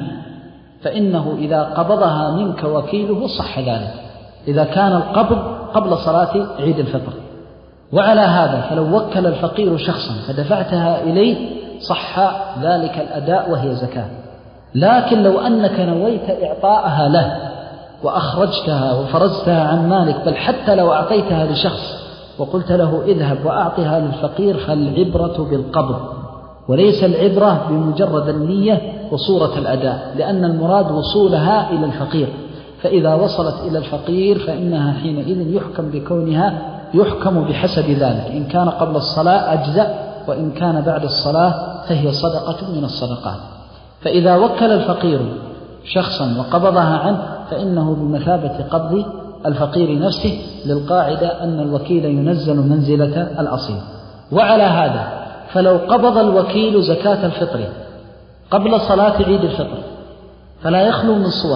فإنه إذا قبضها منك وكيله صح ذلك، إذا كان القبض قبل صلاة عيد الفطر. وعلى هذا فلو وكل الفقير شخصا فدفعتها إليه صح ذلك الأداء وهي زكاة. لكن لو أنك نويت إعطاءها له وأخرجتها وفرزتها عن مالك، بل حتى لو أعطيتها لشخص وقلت له اذهب وأعطها للفقير، فالعبرة بالقبض وليس العبرة بمجرد النية وصورة الأداء، لأن المراد وصولها إلى الفقير. فإذا وصلت إلى الفقير فإنها حينئذ يحكم بكونها يحكم بحسب ذلك، إن كان قبل الصلاة أجزأ، وإن كان بعد الصلاة فهي صدقة من الصدقات. فإذا وكل الفقير شخصا وقبضها عنه فإنه بمثابة قبض الفقير نفسه، للقاعدة أن الوكيل ينزل منزلة الأصيل. وعلى هذا فلو قبض الوكيل زكاة الفطر قبل صلاة عيد الفطر فلا يخلو من صور: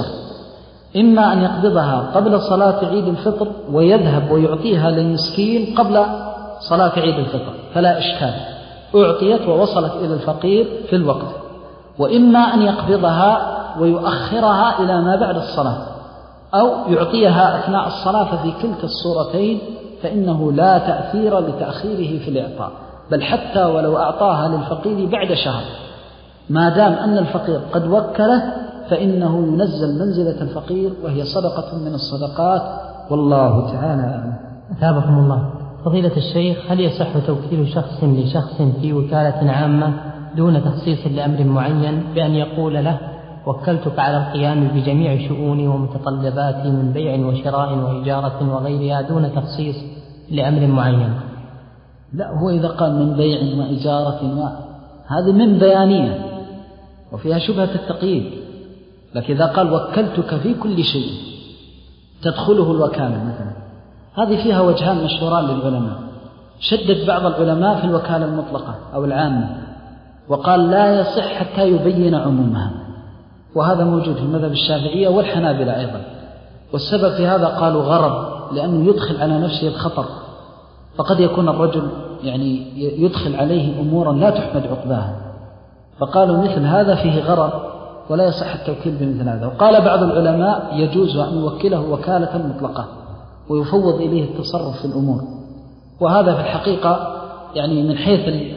إما أن يقبضها قبل صلاة عيد الفطر ويذهب ويعطيها للمسكين قبل صلاة عيد الفطر فلا إشكال، أعطيت ووصلت إلى الفقير في الوقت، وإما أن يقبضها ويؤخرها إلى ما بعد الصلاة، أو يعطيها أثناء الصلاة، ففي كلتا الصورتين فإنه لا تأثير لتأخيره في الإعطاء، بل حتى ولو أعطاها للفقير بعد شهر ما دام أن الفقير قد وكله فإنه ينزل منزلة الفقير، وهي صدقة من الصدقات، والله تعالى أعلم. أثابكم الله. فضيلة الشيخ، هل يصح توكيل شخص لشخص في وكالة عامة دون تخصيص لأمر معين بأن يقول له وكلتك على القيام بجميع شؤوني ومتطلباتي من بيع وشراء وإجارة وغيرها دون تخصيص لأمر معين؟ لا، هو إذا قال من بيع وإجارة و... هذه من بيانية وفيها شبهة التقييد، لكن إذا قال وكلتك في كل شيء تدخله الوكالة مثلا، هذه فيها وجهان مشهوران للعلماء. شدد بعض العلماء في الوكالة المطلقة أو العامة وقال لا يصح حتى يبين عمومها، وهذا موجود في المذهب الشافعية والحنابلة أيضا. والسبب في هذا قالوا غرض، لأنه يدخل على نفسه الخطر، فقد يكون الرجل يعني يدخل عليه أمورا لا تحمد عقباها، فقالوا مثل هذا فيه غرض ولا يصح التوكيل بمثل هذا. وقال بعض العلماء يجوز أن يوكله وكالة مطلقة ويفوض إليه التصرف في الأمور، وهذا في الحقيقة يعني من حيث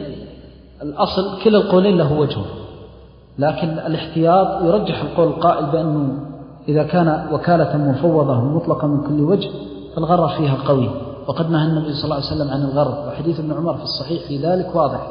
الأصل كلا القولين له وجهه، لكن الاحتياط يرجح القول القائل بأنه إذا كان وكالة مفوضة مطلقة من كل وجه فالغرر فيها قوي، وقد نهى النبي صلى الله عليه وسلم عن الغرر، وحديث ابن عمر في الصحيح في ذلك واضح.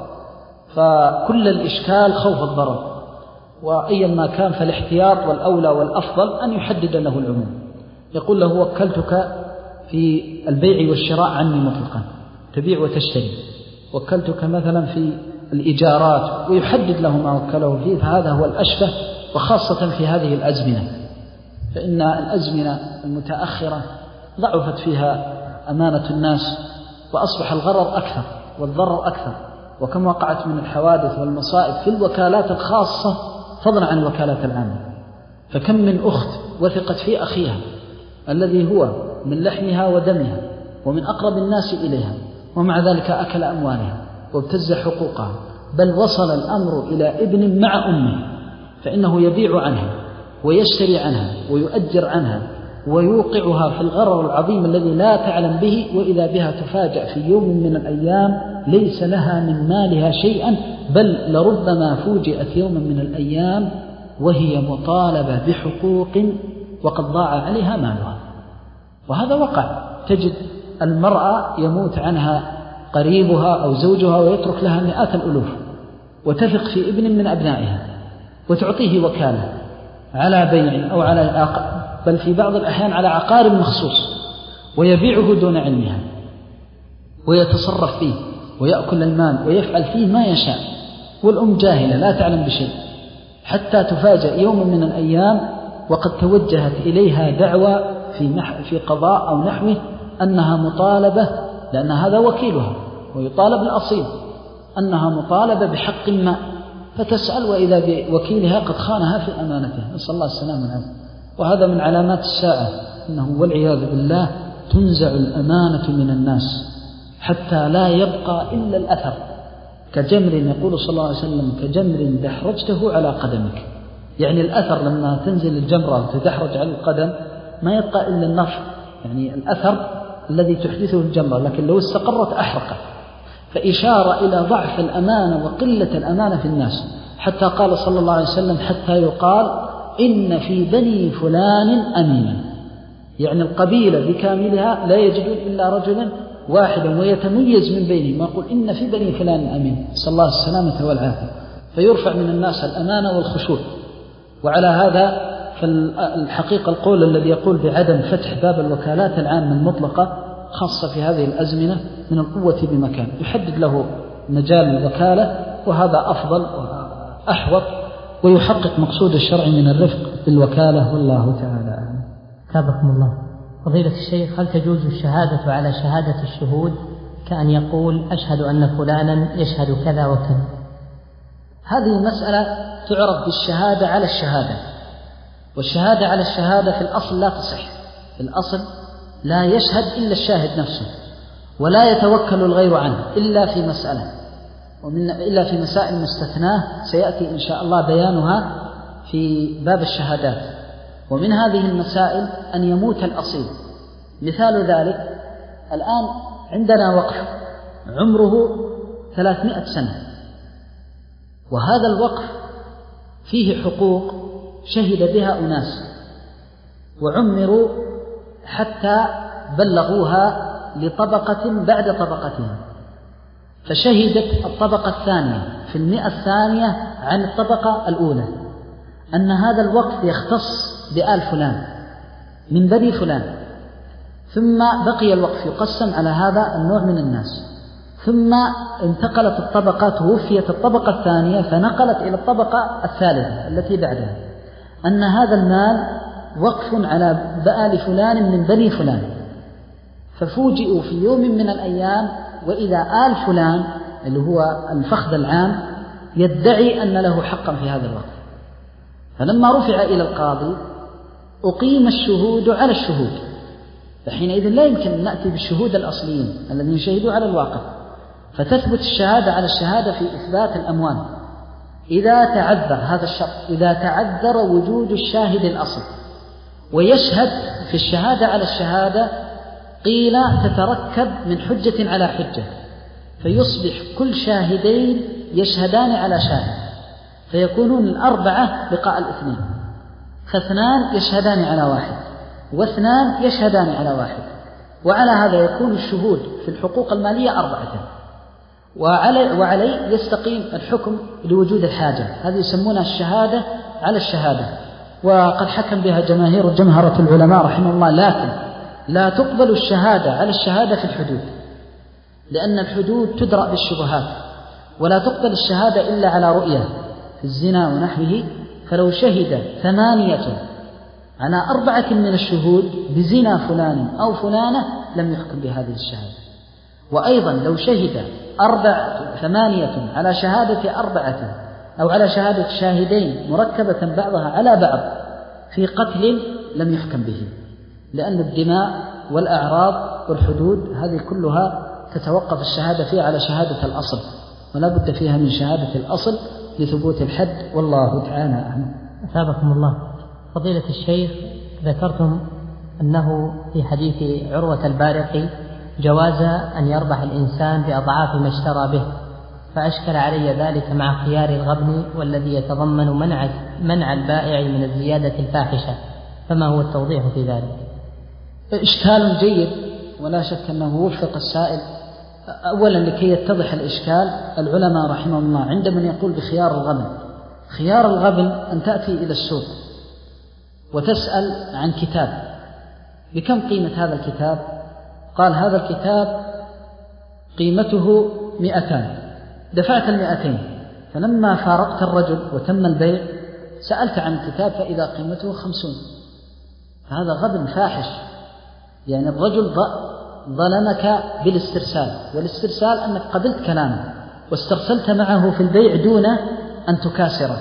فكل الإشكال خوف الضرر، وأيا ما كان فالاحتياط والأولى والأفضل أن يحدد له العموم، يقول له وكلتك في البيع والشراء عني مطلقا، تبيع وتشتري، وكلتك مثلا في الإيجارات، ويحدد له ما وكله فيه، فهذا هو الأشبه، وخاصة في هذه الأزمنة، فإن الأزمنة المتأخرة ضعفت فيها أمانة الناس، وأصبح الغرر أكثر والضرر أكثر، وكم وقعت من الحوادث والمصائب في الوكالات الخاصة فضلا عن الوكالات العامة. فكم من أخت وثقت في أخيها الذي هو من لحمها ودمها ومن أقرب الناس إليها، ومع ذلك أكل أموالها وابتز حقوقها، بل وصل الأمر إلى ابن مع أمه، فإنه يبيع عنها ويشتري عنها ويؤجر عنها ويوقعها في الغرر العظيم الذي لا تعلم به، وإذا بها تفاجأ في يوم من الأيام ليس لها من مالها شيئا، بل لربما فوجئت يوما من الأيام وهي مطالبة بحقوق وقد ضاع عليها مالها. وهذا وقع، تجد المرأة يموت عنها قريبها أو زوجها ويترك لها مئات الألوف، وتثق في ابن من أبنائها وتعطيه وكالة على بيع أو على عقار، بل في بعض الأحيان على عقار مخصوص، ويبيعه دون علمها ويتصرف فيه ويأكل المال ويفعل فيه ما يشاء، والأم جاهلة لا تعلم بشيء، حتى تفاجأ يوم من الأيام وقد توجهت إليها دعوى في في قضاء أو نحوه أنها مطالبة، لأن هذا وكيلها ويطالب الأصيل، أنها مطالبة بحق ما، فتسأل وإذا بوكيلها قد خانها في أمانته، نسأل الله السلامة والعافية. وهذا من علامات الساعة، أنه والعياذ بالله تنزع الأمانة من الناس حتى لا يبقى إلا الأثر، كجمر يقول صلى الله عليه وسلم كجمر دحرجته على قدمك، يعني الأثر لما تنزل الجمرة وتدحرج على القدم ما يبقى إلا النفر، يعني الأثر الذي تحدثه الجمرة، لكن لو استقرت أحرقت، فإشارة إلى ضعف الأمانة وقلة الأمانة في الناس، حتى قال صلى الله عليه وسلم حتى يقال إن في بني فلان أمينا، يعني القبيلة بكاملها لا يجدون إلا رجلا واحدا ويتميز من بينهم، ما يقول إن في بني فلان أمين، صلى الله السلامة والعافية، فيرفع من الناس الأمانة والخشوع. وعلى هذا فالحقيقة القول الذي يقول بعدم فتح باب الوكالات العامة المطلقة خاصة في هذه الأزمنة من القوة بمكان، يحدد له مجال الوكالة، وهذا أفضل وأحوط ويحقق مقصود الشرع من الرفق بالوكالة، والله تعالى أعلم. كابكم الله. فضيلة الشيخ، هل تجوز الشهادة على شهادة الشهود كأن يقول أشهد أن فلانا يشهد كذا وكذا؟ هذه مسألة تعرف بالشهادة على الشهادة، والشهادة على الشهادة في الأصل لا تصح، في الأصل لا يشهد إلا الشاهد نفسه، ولا يتوكل الغير عنه إلا في مسألة، ومن إلا في مسائل مستثناة سيأتي إن شاء الله بيانها في باب الشهادات. ومن هذه المسائل أن يموت الأصيل، مثال ذلك الآن عندنا وقف عمره ثلاثمائة سنة، وهذا الوقف فيه حقوق شهد بها أناس وعمروا حتى بلغوها لطبقة بعد طبقتها، فشهدت الطبقة الثانية في المئة الثانية عن الطبقة الأولى أن هذا الوقف يختص بآل فلان من بني فلان، ثم بقي الوقف يقسم على هذا النوع من الناس، ثم انتقلت الطبقة، توفيت الطبقة الثانية فنقلت إلى الطبقة الثالثة التي بعدها أن هذا المال وقف على آل فلان من بني فلان، ففوجئوا في يوم من الأيام وإذا آل فلان اللي هو الفخذ العام يدعي أن له حقا في هذا الوقف. فلما رفع إلى القاضي أقيم الشهود على الشهود، فحينئذ لا يمكن أن نأتي بالشهود الأصليين الذين شهدوا على الواقع، فتثبت الشهادة على الشهادة في إثبات الأموال إذا تعذر هذا الشرط، إذا تعذر وجود الشاهد الأصل. ويشهد في الشهادة على الشهادة قيل تتركب من حجة على حجة، فيصبح كل شاهدين يشهدان على شاهد، فيكونون الأربعة لقاء الاثنين، فاثنان يشهدان على واحد واثنان يشهدان على واحد، وعلى هذا يكون الشهود في الحقوق المالية أربعة، وعلي, وعلي يستقيم الحكم لوجود الحاجة. هذه يسمونها الشهادة على الشهادة، وقد حكم بها جماهير جمهرة العلماء رحمه الله. لكن لا تقبل الشهادة على الشهادة في الحدود، لأن الحدود تدرأ بالشبهات، ولا تقبل الشهادة إلا على رؤية في الزنا ونحوه. فلو شهد ثمانية على أربعة من الشهود بزنا فلان أو فلانة لم يحكم بهذه الشهادة. وأيضا لو شهد أربع ثمانية على شهادة أربعة أو على شهادة شاهدين مركبة بعضها على بعض في قتل لم يحكم به، لأن الدماء والأعراض والحدود هذه كلها تتوقف الشهادة فيها على شهادة الأصل، ولا بد فيها من شهادة الأصل لثبوت الحد، والله تعالى أعلم. أثابكم الله. فضيلة الشيخ، ذكرتم أنه في حديث عروة البارقي جواز أن يربح الإنسان بأضعاف ما اشترى به، فأشكل علي ذلك مع خيار الغبن والذي يتضمن منع منع البائع من الزيادة الفاحشة، فما هو التوضيح في ذلك؟ إشكال جيد، ولا شك أنه وفق السائل. أولا لكي يتضح الإشكال، العلماء رحمه الله عندما يقول بخيار الغبن، خيار الغبن أن تأتي إلى السوق وتسأل عن كتاب، بكم قيمة هذا الكتاب؟ قال هذا الكتاب قيمته مئتان، دفعت المئتين، فلما فارقت الرجل وتم البيع سألت عن الكتاب فإذا قيمته خمسون، فهذا غبن فاحش. يعني الرجل ظلمك بالاسترسال، والاسترسال أنك قبلت كلامه واسترسلت معه في البيع دون أن تكاسره،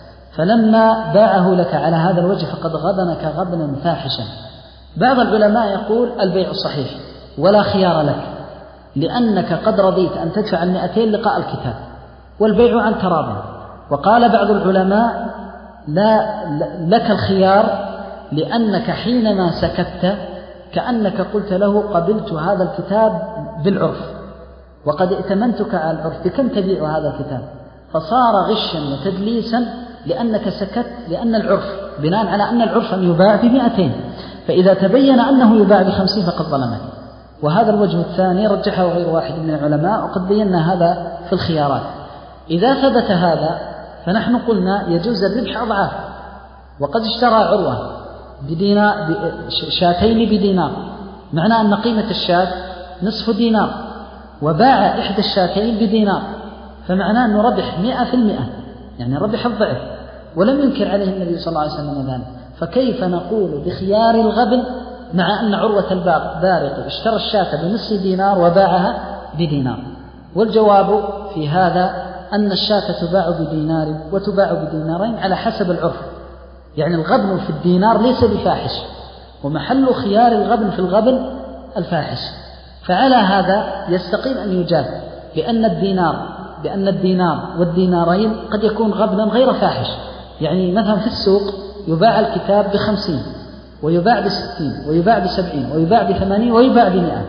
فلما باعه لك على هذا الوجه فقد غبنك غبنا فاحشا. بعض العلماء يقول البيع صحيح ولا خيار لك، لأنك قد رضيت أن تدفع المئتين لقاء الكتاب والبيع عن تراض. وقال بعض العلماء لا لك الخيار، لأنك حينما سكت كأنك قلت له قبلت هذا الكتاب بالعرف وقد ائتمنتك على العرف، بكم تبيع هذا الكتاب؟ فصار غشا وتدليسا لأنك سكت، لأن العرف بناء على أن العرف أن يباع بمئتين، فإذا تبين أنه يباع بخمسين فقد ظلمك. وهذا الوجه الثاني رجحه غير واحد من العلماء، وقد بينا هذا في الخيارات. إذا ثبت هذا فنحن قلنا يجوز الربح أضعاف، وقد اشترى عروة بدينار شاتين بدينار، معنى أن قيمة الشاة نصف دينار، وباع إحدى الشاتين بدينار، فمعناه أنه ربح مئة في المئة، يعني ربح الضعف، ولم ينكر عليه النبي صلى الله عليه وسلم ذلك. فكيف نقول بخيار الغبن مع أن عروة البارق اشترى الشاة بنصف دينار وباعها بدينار؟ والجواب في هذا أن الشاة تباع بدينار وتباع بدينارين على حسب العرف، يعني الغبن في الدينار ليس بفاحش، ومحل خيار الغبن في الغبن الفاحش. فعلى هذا يستقيم أن يجاب بأن الدينار بأن الدينار والدينارين قد يكون غبنا غير فاحش. يعني مثلا في السوق يباع الكتاب بخمسين ويباع بستين ويباع بسبعين ويباع بثمانين ويباع بمئة،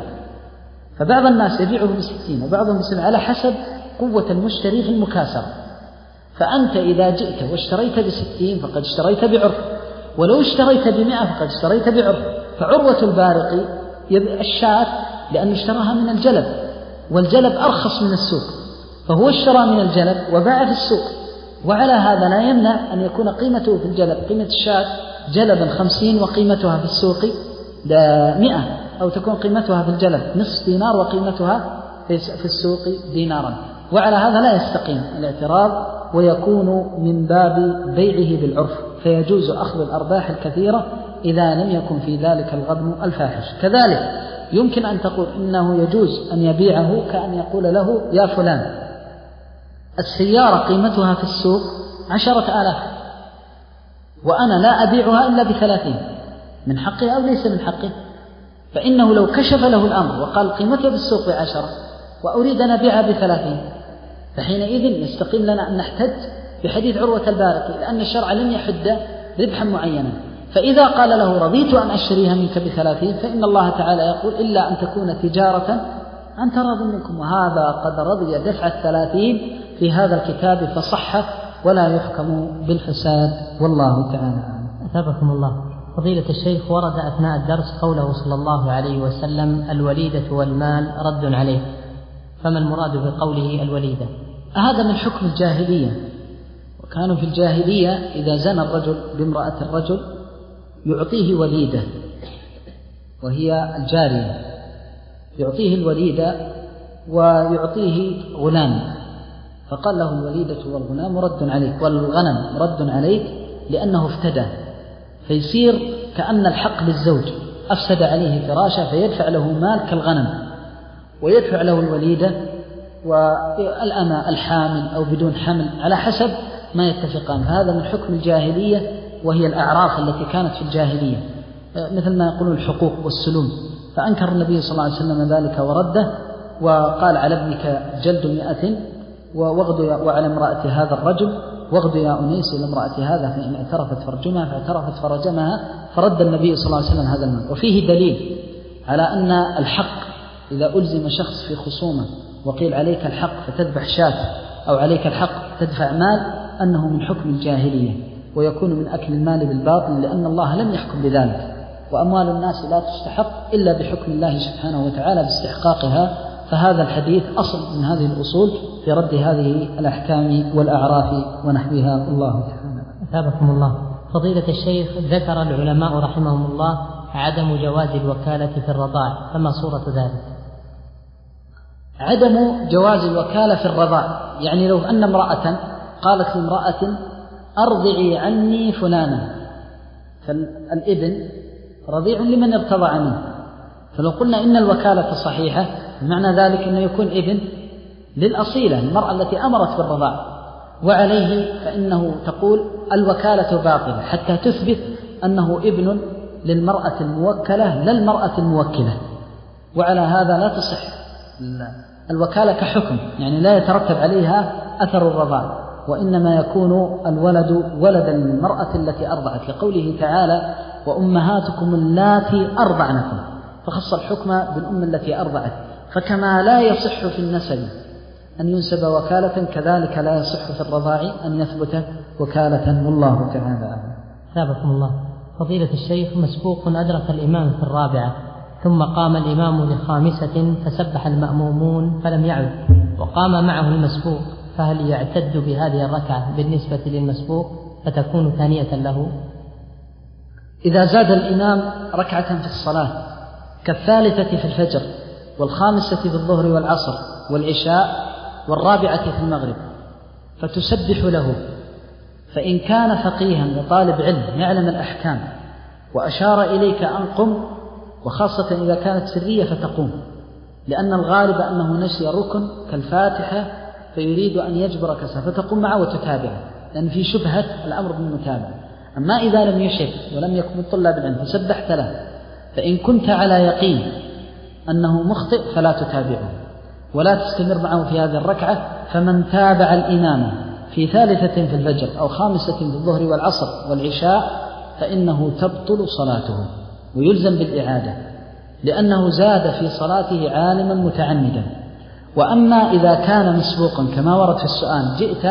فبعض الناس يبيعه بستين وبعضهم بسبعين على حسب قوة المشتري في المكاسرة. فأنت إذا جئت واشتريت بستين فقد اشتريت بعرف، ولو اشتريت بمئة فقد اشتريت بعرف. فعروة البارقي الشاة لأن اشتراها من الجلب، والجلب أرخص من السوق، فهو اشترى من الجلب وباع في السوق. وعلى هذا لا يمنع أن يكون قيمته في الجلب قيمة الشاة جلبا خمسين وقيمتها في السوق مئة، أو تكون قيمتها في الجلب نصف دينار وقيمتها في السوق دينارا. وعلى هذا لا يستقيم الاعتراض، ويكون من باب بيعه بالعرف، فيجوز أخذ الأرباح الكثيرة إذا لم يكن في ذلك الغبن الفاحش. كذلك يمكن أن تقول إنه يجوز أن يبيعه كأن يقول له يا فلان السيارة قيمتها في السوق عشرة آلاف وأنا لا أبيعها إلا بثلاثين، من حقه أو ليس من حقه؟ فإنه لو كشف له الأمر وقال قيمتها في السوق بعشرة وأريد أن أبيعها بثلاثين، فحينئذ يستقيم لنا أن نحتج بحديث عروة البارقي، لأن الشرع لم يحد ربحا معينا. فإذا قال له رضيت أن أشتريها منك بثلاثين، فإن الله تعالى يقول إلا أن تكون تجارة عن تراض منكم، وهذا قد رضي دفع الثلاثين في هذا الكتاب فصح ولا يحكم بالفساد، والله تعالى أعلم. أثابكم الله. فضيلة الشيخ، ورد أثناء الدرس قوله صلى الله عليه وسلم الوليدة والمال رد عليه، فما المراد بقوله الوليدة؟ هذا من حكم الجاهلية، وكانوا في الجاهلية إذا زنى الرجل بامرأة الرجل يعطيه وليدة وهي الجارية، يعطيه الوليدة ويعطيه غلام، فقال له الوليدة والغلام رد عليك والغنم رد عليك لأنه افتدى، فيصير كأن الحق للزوج، أفسد عليه فراشه فيدفع له مال كالغنم، ويدفع له الوليدة والأمة الحامل أو بدون حمل على حسب ما يتفقان. هذا من حكم الجاهلية، وهي الأعراف التي كانت في الجاهلية، مثل ما يقولون الحقوق والسلوم. فأنكر النبي صلى الله عليه وسلم ذلك ورده، وقال على ابنك جلد مئة واغد وعلى امرأة هذا الرجل واغد يا أنيس إلى امرأة هذا فإن اعترفت فرجمها، فاعترفت فرجمها، فرد النبي صلى الله عليه وسلم هذا المال. وفيه دليل على أن الحق إذا ألزم شخص في خصومة وقيل عليك الحق فتذبح شاة أو عليك الحق تدفع مال، أنه من حكم الجاهلية، ويكون من أكل المال بالباطل، لأن الله لم يحكم بذلك، وأموال الناس لا تستحق إلا بحكم الله سبحانه وتعالى باستحقاقها. فهذا الحديث أصل من هذه الأصول في رد هذه الأحكام والأعراف ونحوها، الله تعالى. أثابكم الله. فضيلة الشيخ، ذكر العلماء رحمهم الله عدم جواز الوكالة في الرضاع، فما صورة ذلك؟ عدم جواز الوكالة في الرضاع يعني لو أن امرأة قالت لامرأة أرضعي عني فلانا، فالابن رضيع لمن ارتضع منه، فلو قلنا إن الوكالة صحيحة معنى ذلك أنه يكون ابن للأصيلة المرأة التي أمرت بالرضاع، وعليه فإنه تقول الوكالة باطلة حتى تثبت أنه ابن للمرأة الموكلة لا المرأة الموكلة. وعلى هذا لا تصح الوكالة كحكم، يعني لا يترتب عليها أثر الرضاع، وإنما يكون الولد ولدا للمرأة التي أرضعت، لقوله تعالى وأمهاتكم اللاتي أرضعنكم، فخص الحكم بالأم التي أرضعت. فكما لا يصح في النسب أن ينسب وكالة، كذلك لا يصح في الرضاع أن يثبت وكالة، والله تعالى. ثابكم الله. فضيلة الشيخ، مسبوق أدرك الإمام في الرابعة ثم قام الإمام لخامسة فسبح المأمومون فلم يعد وقام معه المسبوق، فهل يعتد بهذه الركعة بالنسبة للمسبوق فتكون ثانية له؟ إذا زاد الإمام ركعة في الصلاة كالثالثة في الفجر والخامسة في الظهر والعصر والعشاء والرابعة في المغرب فتسبح له، فإن كان فقيها وطالب علم يعلم الأحكام وأشار إليك أن قم، وخاصة إذا كانت سرية فتقوم، لأن الغالب أنه نسي ركن كالفاتحة فيريد أن يجبر كسر فتقوم معه وتتابعه، لأن في شبهة الأمر بالمتابعة. أما إذا لم يشك ولم يكن من طلاب العلم فسبحت له، فإن كنت على يقين أنه مخطئ فلا تتابعه ولا تستمر معه في هذه الركعة. فمن تابع الإمام في ثالثة في الفجر أو خامسة في الظهر والعصر والعشاء فإنه تبطل صلاته ويلزم بالإعادة، لأنه زاد في صلاته عالما متعمدا. وأما إذا كان مسبوقا كما ورد في السؤال جئت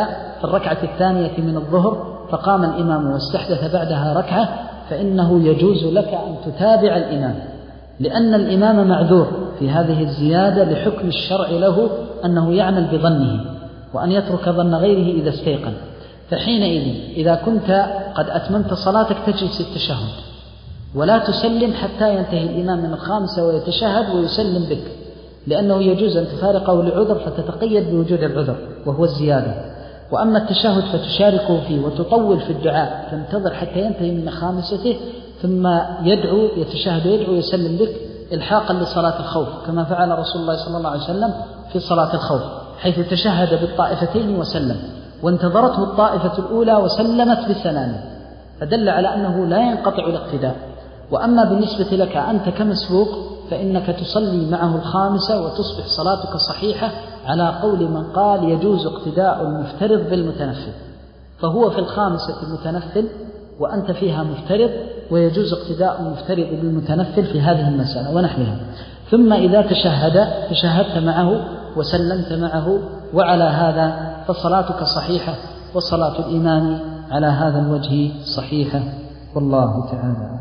في الركعة الثانية من الظهر فقام الإمام واستحدث بعدها ركعة، فإنه يجوز لك أن تتابع الإمام، لأن الإمام معذور في هذه الزيادة لحكم الشرع له أنه يعمل بظنه، وأن يترك ظن غيره إذا استيقن. فحينئذ إذا كنت قد أتممت صلاتك تجلس التشهد ولا تسلم حتى ينتهي الإمام من الخامسة ويتشهد ويسلم بك، لأنه يجوز أن تفارقه لعذر فتتقيد بوجود العذر وهو الزيادة. وأما التشهد فتشاركه فيه وتطول في الدعاء، تنتظر حتى ينتهي من خامسته ثم يدعو، يتشهد ويدعو ويسلم بك إلحاقا لصلاة الخوف، كما فعل رسول الله صلى الله عليه وسلم في صلاة الخوف، حيث تشهد بالطائفتين وسلم، وانتظرته الطائفة الأولى وسلمت بسلام، فدل على أنه لا ينقطع الاقتداء. وأما بالنسبة لك أنت كمسبوق فإنك تصلي معه الخامسة وتصبح صلاتك صحيحة، على قول من قال يجوز اقتداء المفترض بالمتنفل، فهو في الخامسة المتنفل وأنت فيها مفترض، ويجوز اقتداء المفترض بالمتنفل في هذه المسألة ونحوها. ثم إذا تشهد تشهدت معه وسلمت معه، وعلى هذا فصلاتك صحيحة وصلاة الإمام على هذا الوجه صحيحة، والله تعالى.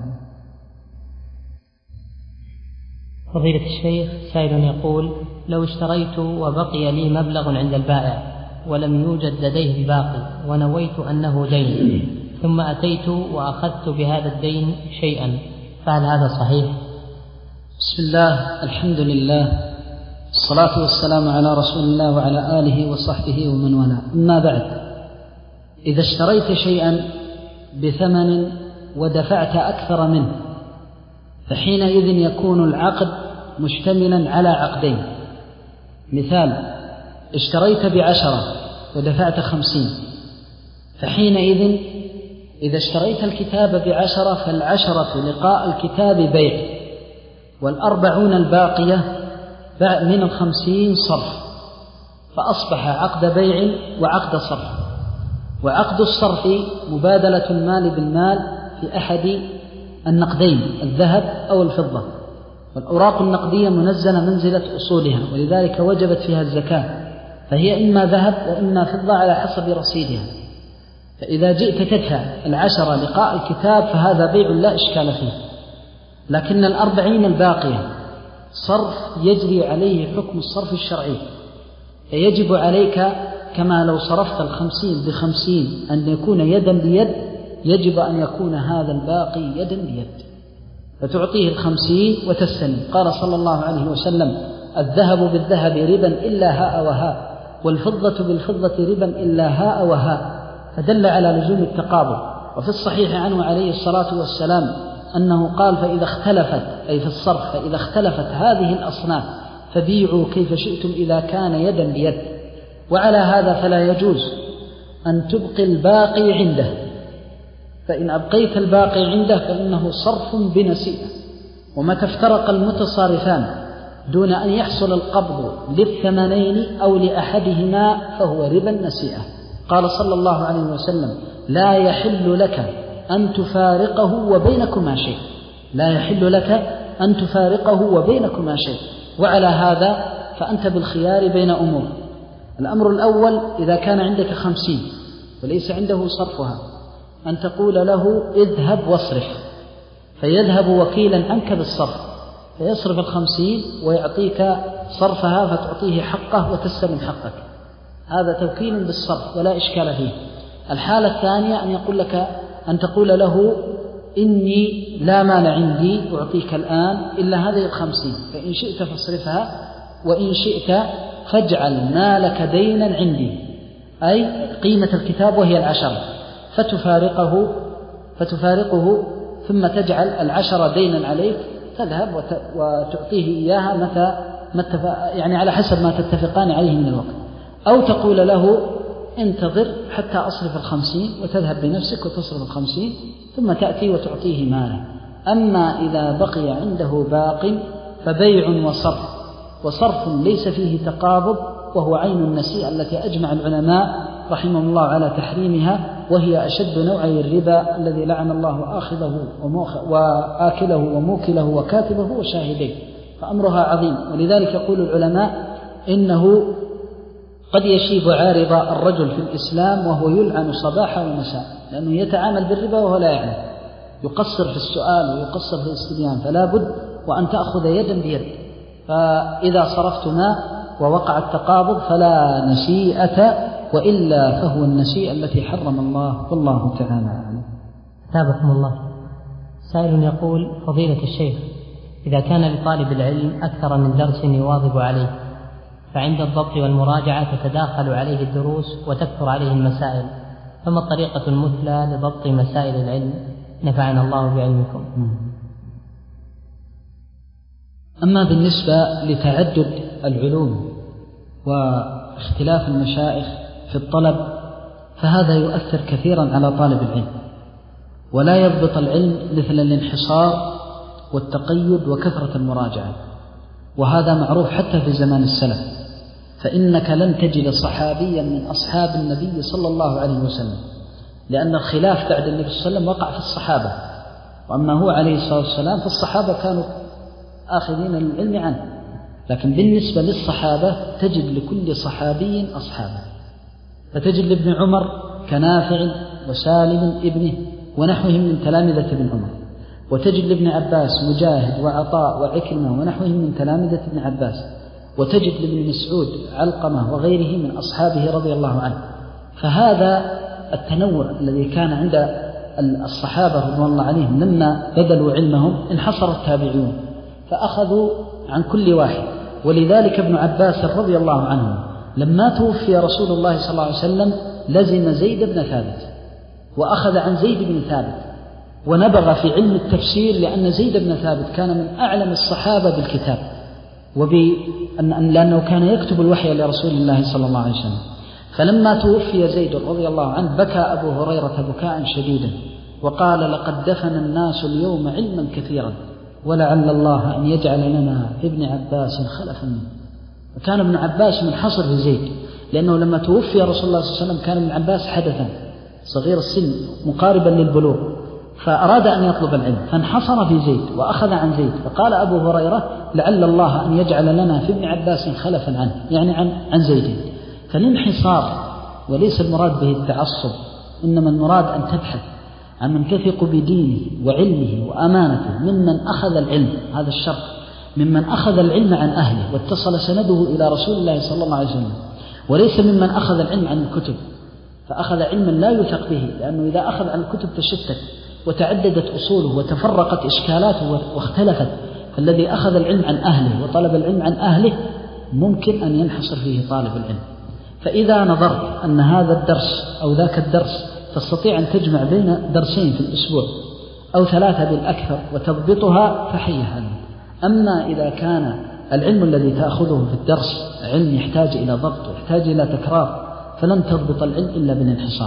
فضيلة الشيخ، سائل يقول: لو اشتريت وبقي لي مبلغ عند البائع ولم يوجد لديه الباقي ونويت أنه دين، ثم أتيت وأخذت بهذا الدين شيئا، فهل هذا صحيح؟ بسم الله، الحمد لله، الصلاة والسلام على رسول الله وعلى آله وصحبه ومن والاه. أما بعد، إذا اشتريت شيئا بثمن ودفعت أكثر منه، فحينئذ يكون العقد مشتملا على عقدين. مثال: اشتريت بعشرة ودفعت خمسين، فحينئذ إذا اشتريت الكتاب بعشرة فالعشرة لقاء الكتاب بيع، والأربعون الباقية من الخمسين صرف، فأصبح عقد بيع وعقد صرف. وعقد الصرف مبادلة المال بالمال في أحد النقدين، الذهب أو الفضة، والأوراق النقدية منزلة منزلة أصولها، ولذلك وجبت فيها الزكاة، فهي إما ذهب وإما فضة على حسب رصيدها. فإذا جئت تدفع العشرة لقاء الكتاب فهذا بيع لا إشكال فيه، لكن الأربعين الباقية صرف يجري عليه حكم الصرف الشرعي، فيجب عليك كما لو صرفت الخمسين بخمسين أن يكون يدا بيد، يجب أن يكون هذا الباقي يدا بيد، فتعطيه الخمسين وتستلم. قال صلى الله عليه وسلم: الذهب بالذهب ربا إلا هاء وهاء، والفضة بالفضة ربا إلا هاء وهاء، فدل على لزوم التقابل. وفي الصحيح عنه عليه الصلاة والسلام أنه قال: فإذا اختلفت، أي في الصرف، فإذا اختلفت هذه الأصناف فبيعوا كيف شئتم إذا كان يدا بيد. وعلى هذا فلا يجوز أن تبقي الباقي عنده، فإن أبقيت الباقي عنده فإنه صرف بنسيئة. ومتى افترق المتصارفان دون أن يحصل القبض للثمنين أو لأحدهما فهو ربا نسيئة. قال صلى الله عليه وسلم: لا يحل لك أن تفارقه وبينكما شيء، لا يحل لك أن تفارقه وبينكما شيء. وعلى هذا فأنت بالخيار بين أمور. الأمر الأول: إذا كان عندك خمسين وليس عنده صرفها، أن تقول له: اذهب واصرف، فيذهب وكيلا عنك بالصرف، فيصرف الخمسين ويعطيك صرفها فتعطيه حقه وتستلم حقك. هذا توكيل بالصرف ولا إشكال فيه. الحالة الثانية أن يقول لك أن تقول له: إني لا مال عندي أعطيك الآن إلا هذه الخمسين، فإن شئت فاصرفها، وإن شئت فاجعل مالك دينا عندي، أي قيمة الكتاب وهي العشرة، فتفارقه فتفارقه ثم تجعل العشرة دينا عليك، تذهب وتعطيه إياها متى يعني على حسب ما تتفقان عليه من الوقت. أو تقول له: انتظر حتى أصرف الخمسين، وتذهب بنفسك وتصرف الخمسين ثم تأتي وتعطيه ماله. أما إذا بقي عنده باق فبيع وصرف، وصرف ليس فيه تقابض، وهو عين النسيئة التي أجمع العلماء رحمهم الله على تحريمها، وهي أشد نوعي الربا الذي لعن الله آخذه وآكله وموكله وكاتبه وشاهديه، فأمرها عظيم. ولذلك يقول العلماء إنه قد يشيب عارض الرجل في الإسلام وهو يلعن صباحا ومساء، لأنه يتعامل بالربا وهو لا يعلم، يقصر في السؤال ويقصر في الاستبيان، فلا بد وأن تأخذ يدا بيد. فإذا صرفت ماء ووقع التقابض فلا نسيئة، وإلا فهو النسيئة التي حرم الله، والله تعالى أعلم. أثابكم الله. سائل يقول: فضيلة الشيخ، إذا كان لطالب العلم أكثر من درس يواظب عليه، فعند الضبط والمراجعة تتداخل عليه الدروس وتكثر عليه المسائل، فما الطريقة المثلى لضبط مسائل العلم؟ نفعنا الله بعلمكم. أما بالنسبة لتعدد العلوم واختلاف المشايخ في الطلب فهذا يؤثر كثيرا على طالب العلم، ولا يضبط العلم مثل الانحصار والتقيد وكثرة المراجعة، وهذا معروف حتى في زمان السلف، فإنك لن تجد صحابيا من أصحاب النبي صلى الله عليه وسلم، لأن الخلاف بعد النبي صلى الله عليه وسلم وقع في الصحابة، وأما هو عليه الصلاة والسلام فالصحابة كانوا آخذين العلم عنه، لكن بالنسبة للصحابة تجد لكل صحابي أصحابه، فتجد لابن عمر كنافع وسالم ابنه ونحوهم من تلامذة ابن عمر، وتجد لابن عباس مجاهد وعطاء وعكرمة ونحوهم من تلامذة ابن عباس، وتجد لابن مسعود علقمة وغيره من أصحابه رضي الله عنه. فهذا التنوع الذي كان عند الصحابة رضي الله عليهم لما بذلوا علمهم انحصر التابعون فأخذوا عن كل واحد، ولذلك ابن عباس رضي الله عنه لما توفي رسول الله صلى الله عليه وسلم لزم زيد بن ثابت وأخذ عن زيد بن ثابت، ونبغ في علم التفسير لأن زيد بن ثابت كان من أعلم الصحابة بالكتاب، وبأن لأنه كان يكتب الوحي لرسول الله صلى الله عليه وسلم. فلما توفي زيد رضي الله عنه بكى أبو هريرة بكاء شديدا وقال: لقد دفن الناس اليوم علما كثيرا ولعل الله أن يجعل لنا في ابن عباس خلفا منه. وكان ابن عباس منحصر في زيد، لأنه لما توفي رسول الله صلى الله عليه وسلم كان ابن عباس حدثا صغير السن مقاربا للبلوغ، فأراد أن يطلب العلم فانحصر في زيد وأخذ عن زيد، فقال أبو هريرة: لعل الله أن يجعل لنا في ابن عباس خلفا عنه، يعني عن, عن زيد. فالانحصار وليس المراد به التعصب، إنما المراد أن تبحث عن من تثق بدينه وعلمه وأمانته ممن أخذ العلم، هذا الشرط، ممن أخذ العلم عن أهله واتصل سنده إلى رسول الله صلى الله عليه وسلم، وليس ممن أخذ العلم عن الكتب فأخذ علما لا يثق به، لأنه إذا أخذ عن الكتب تشتت وتعددت أصوله وتفرقت إشكالاته واختلفت، فالذي أخذ العلم عن أهله وطلب العلم عن أهله ممكن أن ينحصر فيه طالب العلم. فإذا نظرت أن هذا الدرس أو ذاك الدرس تستطيع أن تجمع بين درسين في الأسبوع أو ثلاثة بالأكثر وتضبطها فحيها. أما إذا كان العلم الذي تأخذه في الدرس علم يحتاج إلى ضبط ويحتاج إلى تكرار فلن تضبط العلم إلا بالانحصار.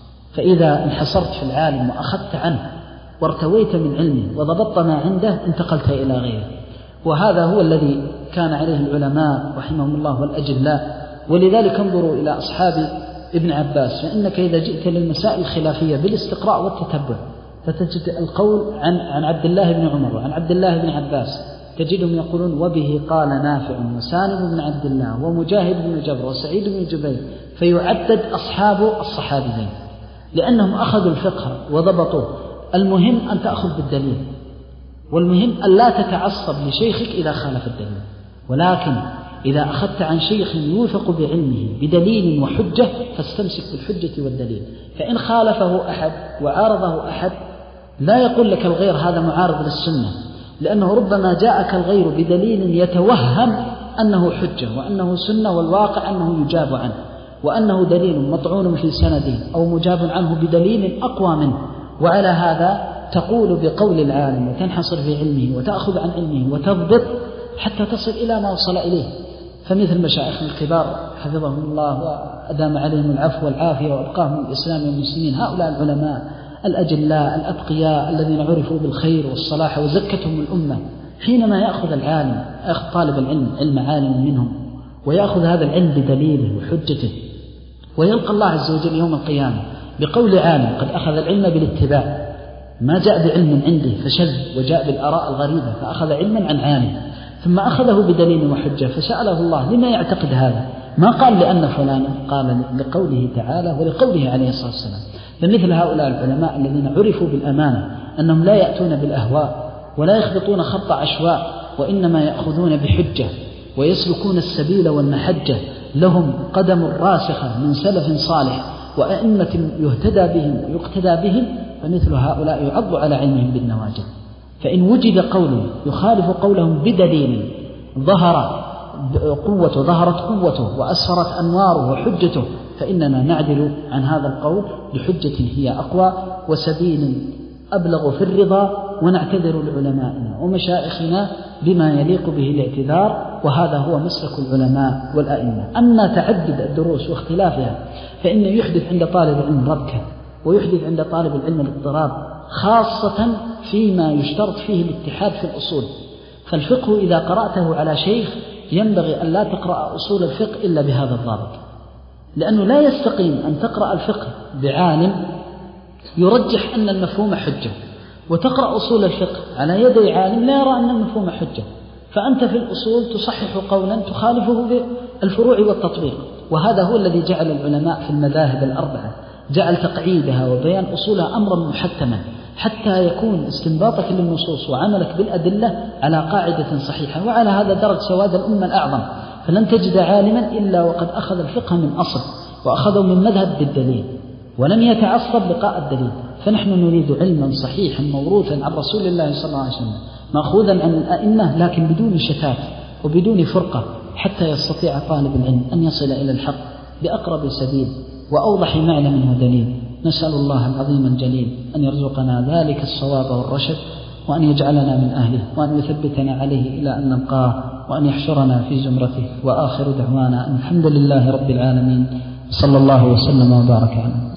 فإذا انحصرت في العالم وأخذت عنه وارتويت من علمه وضبطت ما عنده انتقلت إلى غيره، وهذا هو الذي كان عليه العلماء رحمهم الله والأجلاء. ولذلك انظروا إلى أصحاب ابن عباس، فإنك إذا جئت للمسائل الخلافية بالاستقراء والتتبع فتجد القول عن, عن عبد الله بن عمر وعن عبد الله بن عباس تجدهم يقولون: وبه قال نافع وسالم بن عبد الله ومجاهد بن جبر وسعيد بن جبير، فيعدد أصحاب الصحابيين لأنهم أخذوا الفقه وضبطوه. المهم أن تأخذ بالدليل، والمهم أن لا تتعصب لشيخك إذا خالف الدليل، ولكن إذا أخذت عن شيخ يوثق بعلمه بدليل وحجة فاستمسك بالحجة والدليل، فإن خالفه أحد وعارضه أحد لا يقول لك الغير هذا معارض للسنة، لأنه ربما جاءك الغير بدليل يتوهم أنه حجة وأنه سنة، والواقع أنه يجاب عنه وأنه دليل مطعون في سنده أو مجاب عنه بدليل أقوى منه. وعلى هذا تقول بقول العالم وتنحصر في علمه وتأخذ عن علمه وتضبط حتى تصل إلى ما وصل إليه. فمثل مشايخ الكبار حفظهم الله وأدام عليهم العفو والعافية وأبقاهم الإسلام والمسلمين، هؤلاء العلماء الأجلاء الأتقياء الذين عرفوا بالخير والصلاح وزكتهم الأمة، حينما يأخذ العالم يأخذ طالب العلم علم عالم منهم ويأخذ هذا العلم بدليله وحجته، ويلقى الله عز وجل يوم القيامة بقول عالم قد أخذ العلم بالاتباع، ما جاء بعلم عنده فشذ وجاء بالآراء الغريبة، فأخذ علما عن عالم ثم أخذه بدليل وحجة، فسأله الله لما يعتقد هذا، ما قال لأن فلانا، قال لقوله تعالى ولقوله عليه الصلاة والسلام. فمثل هؤلاء العلماء الذين عرفوا بالأمانة أنهم لا يأتون بالأهواء ولا يخبطون خط عشواء، وإنما يأخذون بحجة ويسلكون السبيل والمحجة، لهم قدم راسخة من سلف صالح وأئمة يهتدى بهم ويقتدى بهم، فمثل هؤلاء يعض على علمهم بالنواجذ. فإن وجد قول يخالف قولهم بدليل ظهر قوته ظهرت قوته وأسفرت أنواره وحجته، فإننا نعدل عن هذا القول بحجة هي أقوى وسبيل أبلغ في الرضا، ونعتذر لعلمائنا ومشايخنا بما يليق به الاعتذار، وهذا هو مسلك العلماء والأئمة. أما تعدد الدروس واختلافها فإن يحدث عند طالب العلم ربكة، ويحدث عند طالب العلم الاضطراب، خاصة فيما يشترط فيه الاتحاد في الأصول. فالفقه إذا قرأته على شيخ ينبغي أن لا تقرأ أصول الفقه إلا بهذا الضابط، لأنه لا يستقيم أن تقرأ الفقه بعالم يرجح أن المفهوم حجة، وتقرأ أصول الفقه على يدي عالم لا يرى أن المفهوم حجة، فأنت في الأصول تصحح قولا تخالفه بالفروع والتطبيق. وهذا هو الذي جعل العلماء في المذاهب الأربعة جعل تقعيدها وبيان أصولها أمرا محتما، حتى يكون استنباطك للنصوص وعملك بالأدلة على قاعدة صحيحة. وعلى هذا درج سواد الأمة الأعظم، فلن تجد عالما إلا وقد أخذ الفقه من أصل وأخذه من مذهب بالدليل، ولم يتعصب لقاء الدليل. فنحن نريد علما صحيحا موروثا عن رسول الله صلى الله عليه وسلم، مأخوذا عن الأئمة، لكن بدون شتات وبدون فرقة، حتى يستطيع طالب العلم أن يصل إلى الحق بأقرب سبيل وأوضح معلم ودليل. نسأل الله العظيم الجليل أن يرزقنا ذلك الصواب والرشد، وأن يجعلنا من أهله، وأن يثبتنا عليه إلى أن نلقاه، وأن يحشرنا في زمرته. وآخر دعوانا الحمد لله رب العالمين، صلى الله وسلم وبارك عليه.